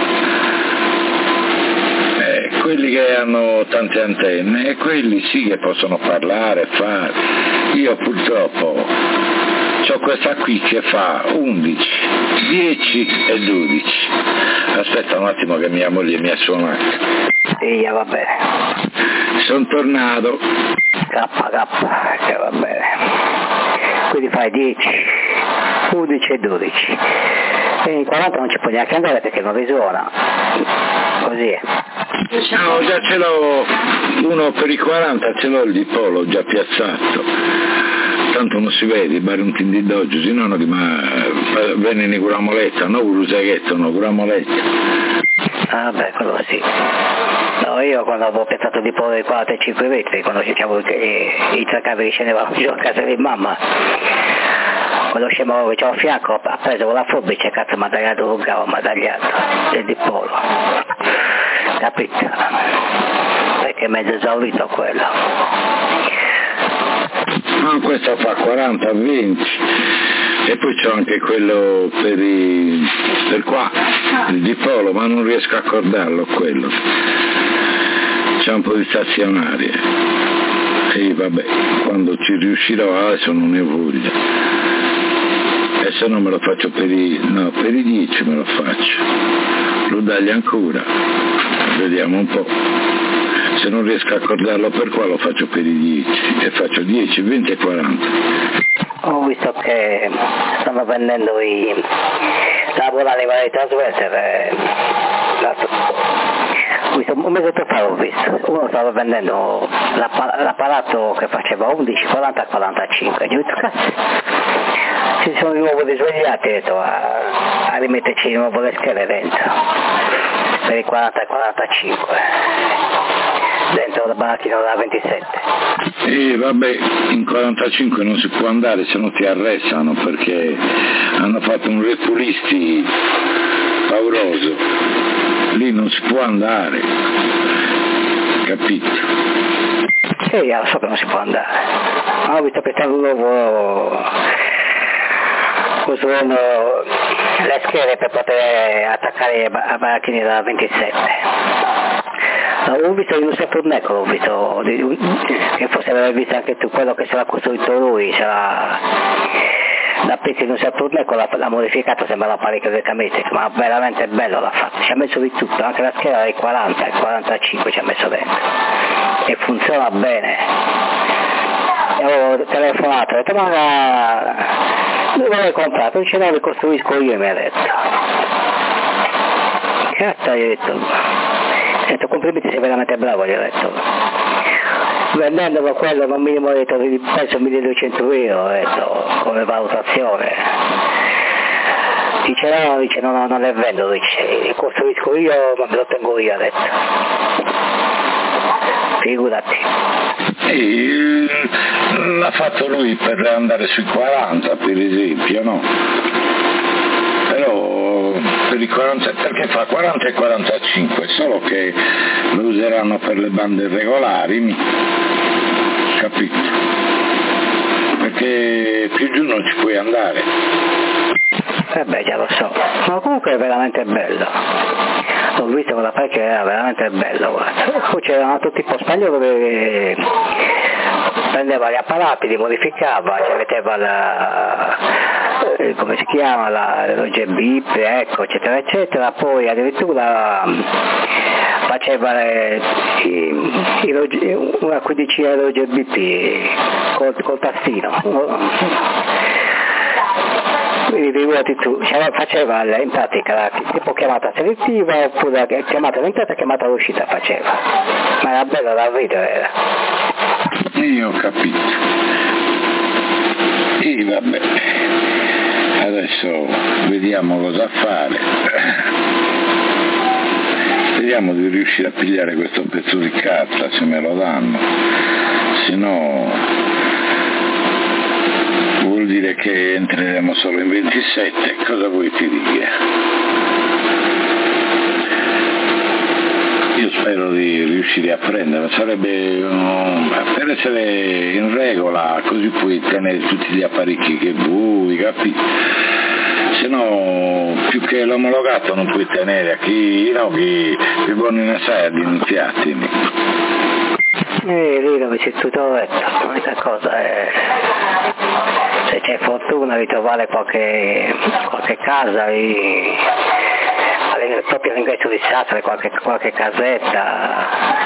Quelli che hanno tante antenne e quelli sì che possono parlare, fare. Io purtroppo ho questa qui che fa undici, dieci e dodici. Aspetta un attimo che mia moglie mi ha suonato. Sì, va bene. Sono tornato. K, K, che va bene. Quindi fai dieci, undici e dodici. E in quaranta non ci puoi neanche andare perché non risuona. Così è. No, già ce l'ho, uno per i quaranta ce l'ho il dipolo già piazzato, tanto non si vede, bari un tin di doggio, se no non ma venne con la moletta, no con l'usaghetto, no con la moletta. Ah beh, quello sì. No, io quando avevo piazzato il dipolo dei quarantacinque metri, quando diciamo che i tre cavi scendevano giù a casa di mamma, quando scemavo che c'ho a fianco, ha preso con la forbice e cazzo mi ha tagliato un cavo, mi ha tagliato il dipolo. Capito? Perché è mezzo esaurito quello. Ah, questo fa quaranta venti e poi c'ho anche quello per, i, per qua, il dipolo, ma non riesco a accordarlo quello. C'è un po' di stazionarie. E vabbè, quando ci riuscirò adesso non ne voglio. E se no me lo faccio per i, no, per i dieci me lo faccio. Lo dagli ancora. Vediamo un po', se non riesco a accordarlo per qua lo faccio per i dieci e faccio dieci, venti e quaranta. Ho visto che stanno vendendo i la modalità di trasverser, eh, ho visto un mese fa ho visto, uno stava vendendo l'apparato che faceva undici, quaranta, quarantacinque, ho detto cazzo, si sono di nuovo risvegliati e ho detto a, a rimetterci di nuovo le schede dentro. Per i quaranta e quarantacinque dentro la macchina della ventisette. E vabbè, in quarantacinque non si può andare, se no ti arrestano perché hanno fatto un repulisti pauroso, lì non si può andare, capito? Sì, lo so che non si può andare, ma ho visto che stanno nuovo costruendo le schede per poter attaccare a macchine della ventisette. Ho visto di un Saturneco, ho visto che forse avevi visto anche tu quello che sarà costruito lui, sarà da pezzi di un Saturneco, l'ha, l'ha modificato, sembrava parecchio del Cametric, ma veramente bello l'ha fatto, ci ha messo di tutto, anche la scheda dei quaranta e quarantacinque ci ha messo dentro e funziona bene. E avevo telefonato, ho detto ma dove l'hai comprato? Non ce l'ho, ricostruisco io, mi ha detto. Cazzo, gli ho detto, ho detto complimenti, sei veramente bravo, gli ho detto. Vendendolo quello non minimo, ho detto, penso milleduecento euro, ho detto, come valutazione. Dice no, dice no, no, non le vendo, dice, costruisco io, ma me lo tengo io, ha detto. Figurati. E l'ha fatto lui per andare sui quaranta, per esempio, no? Però per i quaranta, perché fa quaranta e quarantacinque, solo che lo useranno per le bande regolari, capito? Perché più giù non ci puoi andare. Eh beh, già lo so, ma comunque è veramente bello. Ho visto che la parecchia era veramente bello, guarda. Poi c'erano tutti i po' spagnoli dove prendeva gli apparati, li modificava, ci metteva la, eh, come si chiama, la, lo G B P, ecco, eccetera, eccetera, poi addirittura faceva le, i, i, una quindicina di G B P col, col tastino. Quindi figurati tu, faceva in pratica tipo chiamata selettiva oppure chiamata all'entrata e chiamata all'uscita faceva, ma era bello da ridere era. Io ho capito. E vabbè, adesso vediamo cosa fare. Speriamo di riuscire a pigliare questo pezzo di carta se me lo danno, se no vuol dire che entreremo solo in ventisette, cosa vuoi ti dica? Io spero di riuscire a prenderlo, sarebbe um, per essere in regola, così puoi tenere tutti gli apparecchi che vuoi, capi? Se no più che l'omologato non puoi tenere, a chi no, chi vivono in assai ad iniziati. Eh, lì dove c'è tutto letto, l'unica cosa è se c'è fortuna di trovare qualche, qualche casa lì, proprio all'ingresso di Sassari, qualche, qualche casetta,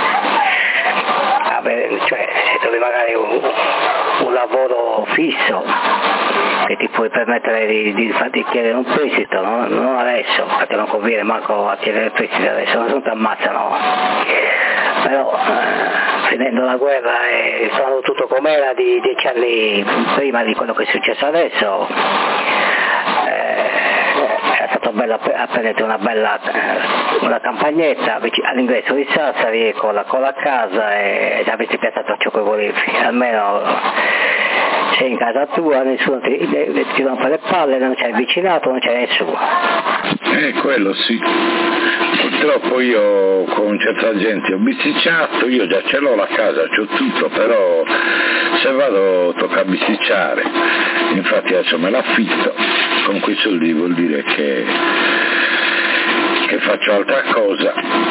avere, cioè se trovi magari un, un lavoro fisso che ti puoi permettere di, di, di chiedere un prestito, no? Non adesso, perché non conviene manco a chiedere prestiti adesso, non ti ammazzano, però eh, finendo la guerra e stando tutto com'era di dieci anni prima di quello che è successo adesso, eh, è stato bello appendere una bella una campagnetta all'ingresso di Sassari con la, con la casa e avete piazzato ciò che volevi, almeno sei in casa tua, nessuno ti, ti rompe le palle, non c'è il vicinato, non c'è nessuno. Eh, quello sì. Purtroppo io con certa gente ho bisticciato, io già ce l'ho la casa, c'ho tutto, però se vado tocca bisticciare. Infatti adesso me l'affitto, con quei soldi vuol dire che, che faccio altra cosa,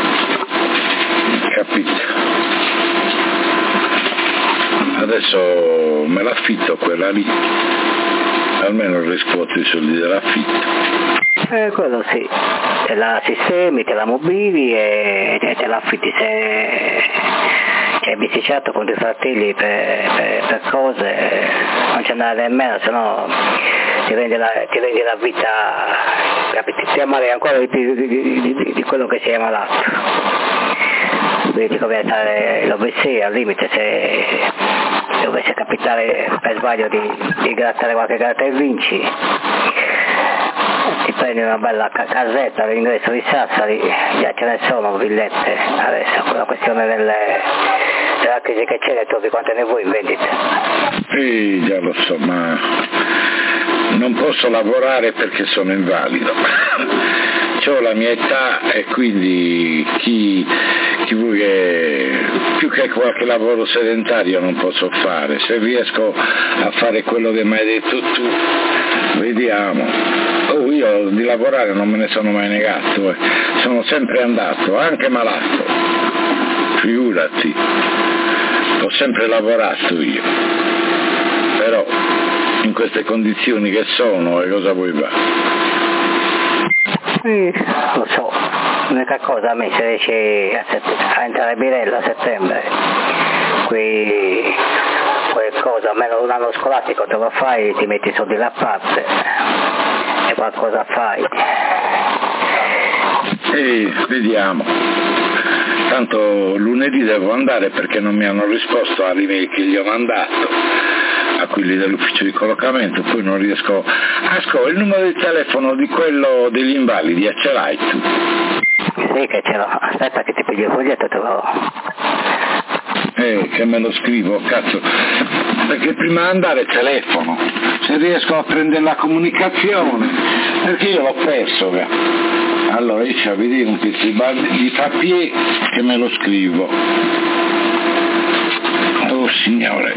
capito? Adesso me l'affitto quella lì, almeno riscuoto i soldi dell'affitto. Eh, quello sì, te la sistemi, te la mobili e te la affitti se c'è bisticciato con i fratelli per, per, per cose, non c'è andare nemmeno, se no ti rendi la, ti rendi la vita, capiti, ti ammali ancora di più di, di, di, di quello che sei ammalato. Quindi ti conviene stare l'O B C al limite se dovesse capitare per sbaglio di, di grattare qualche carta e vinci, ti prendi una bella casetta all'ingresso di Sassari, già ce ne sono villette adesso, con la questione delle, della crisi che c'è, ne trovi quante ne vuoi in vendita. Sì, già lo so, ma non posso lavorare perché sono invalido. Ho la mia età e quindi chi, chi vuoi che, più che qualche lavoro sedentario non posso fare. Se riesco a fare quello che mi hai detto tu, vediamo. Oh, io di lavorare non me ne sono mai negato, eh. Sono sempre andato, anche malato, figurati, ho sempre lavorato io, però in queste condizioni che sono, e cosa vuoi fare? Sì, lo so, l'unica cosa a me se riesce a, sett- a entrare a Birello a settembre, qui qualcosa, almeno un anno scolastico te lo fai, ti metti i soldi da parte e qualcosa fai. E vediamo. Tanto lunedì devo andare perché non mi hanno risposto all'email che gli ho mandato a quelli dell'ufficio di collocamento, poi non riesco. Asco, il numero di telefono di quello degli invalidi, ce l'hai tu? Sì che ce l'ho, aspetta che ti piglio il foglietto e te lo... Eh, che me lo scrivo, cazzo, perché prima di andare telefono, se riesco a prendere la comunicazione, perché io l'ho perso, beh. Allora io ci avevo un pezzo di papier che me lo scrivo. Oh signore,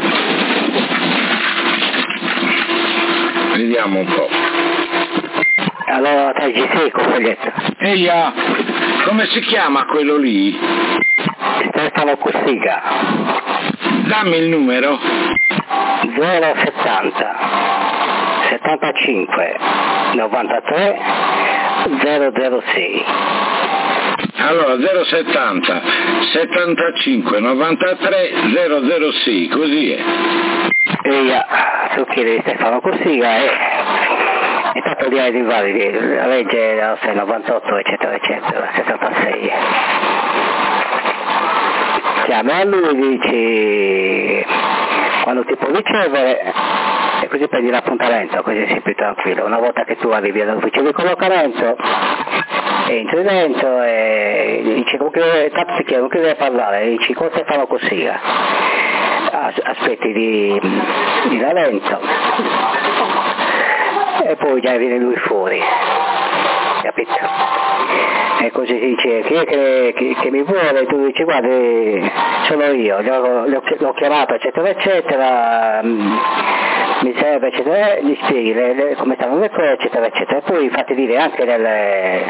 vediamo un po'. Allora te ci sei con il foglietto? Eia, Come si chiama quello lì? Stefano Cossiga. Dammi il numero. zero settanta settantacinque novantatré zero zero sei. Allora zero settanta settantacinque novantatré zero zero sei, così è. E io, tu chiedi Stefano Cossiga e è stato di arrivare la legge sei novantotto eccetera eccetera settantasei. Chiami a lui, dici quando ti può ricevere e così prendi l'appuntamento, così sei più tranquillo. Una volta che tu arrivi all'ufficio di collocamento entri dentro e dici con chi, tanto ti chiedono chi deve parlare, e dici con Stefano Cossiga, aspetti di, di Lavento e poi già viene lui fuori, capito? E così si dice chi è che, che, che mi vuole, tu dici guarda sono io, l'ho, l'ho chiamato eccetera eccetera, mi serve eccetera, gli spieghi le, le, come stanno le cose eccetera eccetera, e poi fatti dire anche delle,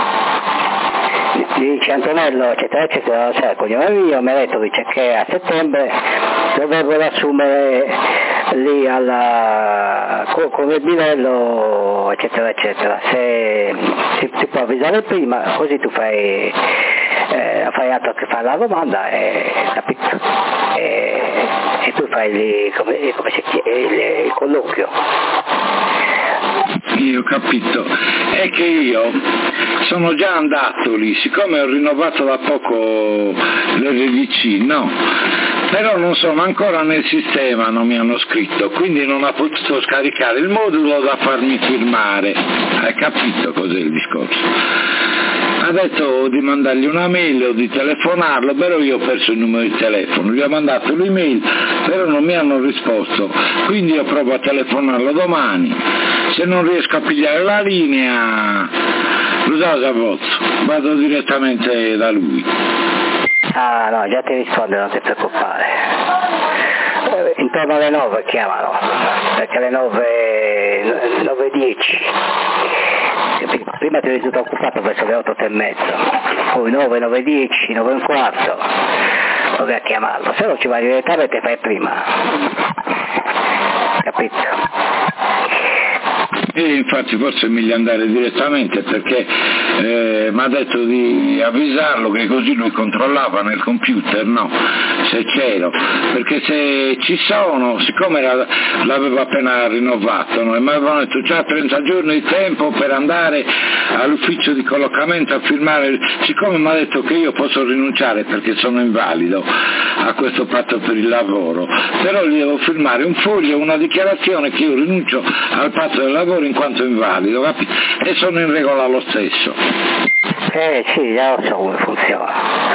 gli dice Antonello eccetera eccetera, sai il cognome mio, mi ha detto dice che a settembre dovrebbero assumere lì alla, con, con il bidello eccetera eccetera, se si, si può avvisare prima, così tu fai eh, fai altro che fare la domanda e, capito? E, e tu fai lì, come, come si chiama, il, il colloquio. Io ho capito, è che io sono già andato lì, siccome ho rinnovato da poco l'R D C, no, però non sono ancora nel sistema, non mi hanno scritto, quindi non ho potuto scaricare il modulo da farmi firmare, hai capito cos'è il discorso? Ha detto di mandargli una mail o di telefonarlo, però io ho perso il numero di telefono, gli ho mandato l'email, però non mi hanno risposto, quindi io provo a telefonarlo domani, se non riesco a pigliare la linea, lo so Savozzo, vado direttamente da lui. Ah no, già ti rispondo, non ti preoccupare. Intorno alle nove chiamano, perché alle nove, nove e dieci. Prima ti risulta occupato verso le otto e mezza, poi nove, nove e dieci, nove e un quarto, provi a chiamarlo, se no ci vai direttamente e fai prima, capito? E infatti forse è meglio andare direttamente perché eh, mi ha detto di avvisarlo che così lui controllava nel computer, no, se c'ero, perché se ci sono, siccome era, l'avevo appena rinnovato, no, e mi avevano detto già trenta giorni di tempo per andare all'ufficio di collocamento a firmare, siccome mi ha detto che io posso rinunciare perché sono invalido a questo patto per il lavoro, però gli devo firmare un foglio, una dichiarazione che io rinuncio al patto del lavoro in quanto invalido, capito? E sono in regola lo stesso. Eh sì, già so come funziona.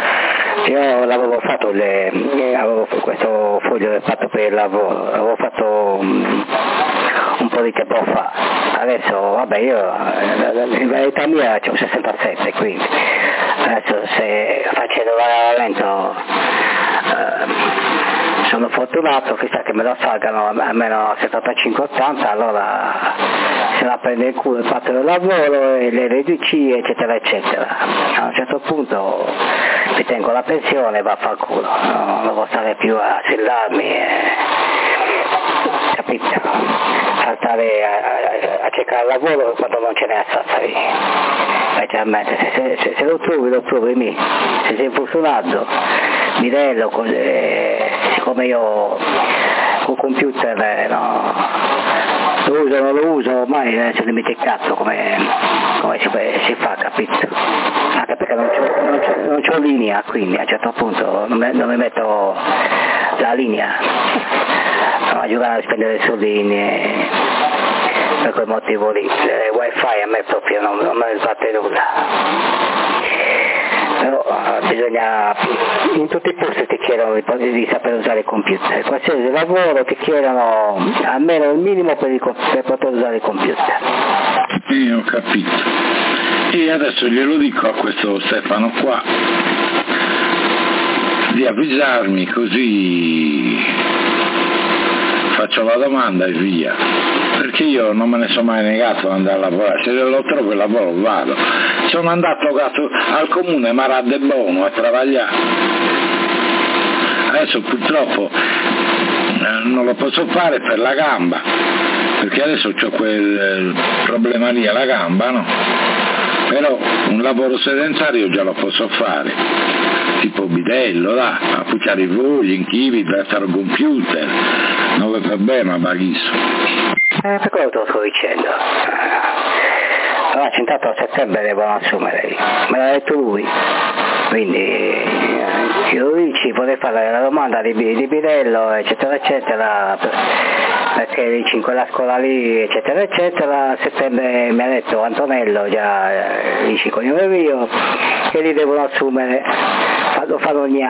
Io l'avevo fatto, le, avevo questo foglio del patto per il lavoro, l'avevo fatto um, un po' di tempo fa, adesso vabbè io in verità mia c'ho sessantasette, quindi adesso se facendo l'allenamento eh, sono fortunato, chissà che me lo salgano almeno settantacinque ottanta, allora se la prende il culo il fatto del lavoro e le R D C eccetera eccetera. A un certo punto mi tengo la pensione e va a far culo, non devo stare più a sillarmi e, capito? Saltare a, a, a cercare lavoro quando non ce n'è a Sassari. Specialmente se, se, se lo trovi lo trovi mi, se sei infortunato Mirello, siccome io col computer eh, no, lo uso non lo uso, ormai eh, se ne mette il cazzo come, come si, si fa, capito? Anche perché non c'ho, non, c'ho, non c'ho linea, quindi a un certo punto non, me, non mi metto la linea, non aiutare a spendere soldi eh, per quel motivo lì, il wifi a me proprio non, non mi sbatte nulla. Però bisogna, in tutti i posti ti chiedono di, di saper usare il computer, qualsiasi lavoro ti chiedono almeno il minimo per, il, per poter usare il computer. Io ho capito, e adesso glielo dico a questo Stefano qua di avvisarmi, così faccio la domanda e via, perché io non me ne sono mai negato ad andare a lavorare, se lo trovo il lavoro vado. Sono andato al comune Marà de Bono a lavorare, adesso purtroppo eh, non lo posso fare per la gamba, perché adesso ho quel problema lì alla gamba, no? Però un lavoro sedentario già lo posso fare, tipo bidello, là, a pucciare i voli, in chivi, per stare al computer, non è problema, paghisso. Eh, per quello te lo sto dicendo. Allora, intanto a settembre devono assumere, me l'ha detto lui, quindi lui ci poteva fare la domanda di, di bidello, eccetera, eccetera, perché dici in quella scuola lì, eccetera, eccetera. A settembre mi ha detto Antonello, già dici cognome mio, che li devono assumere, lo fanno ogni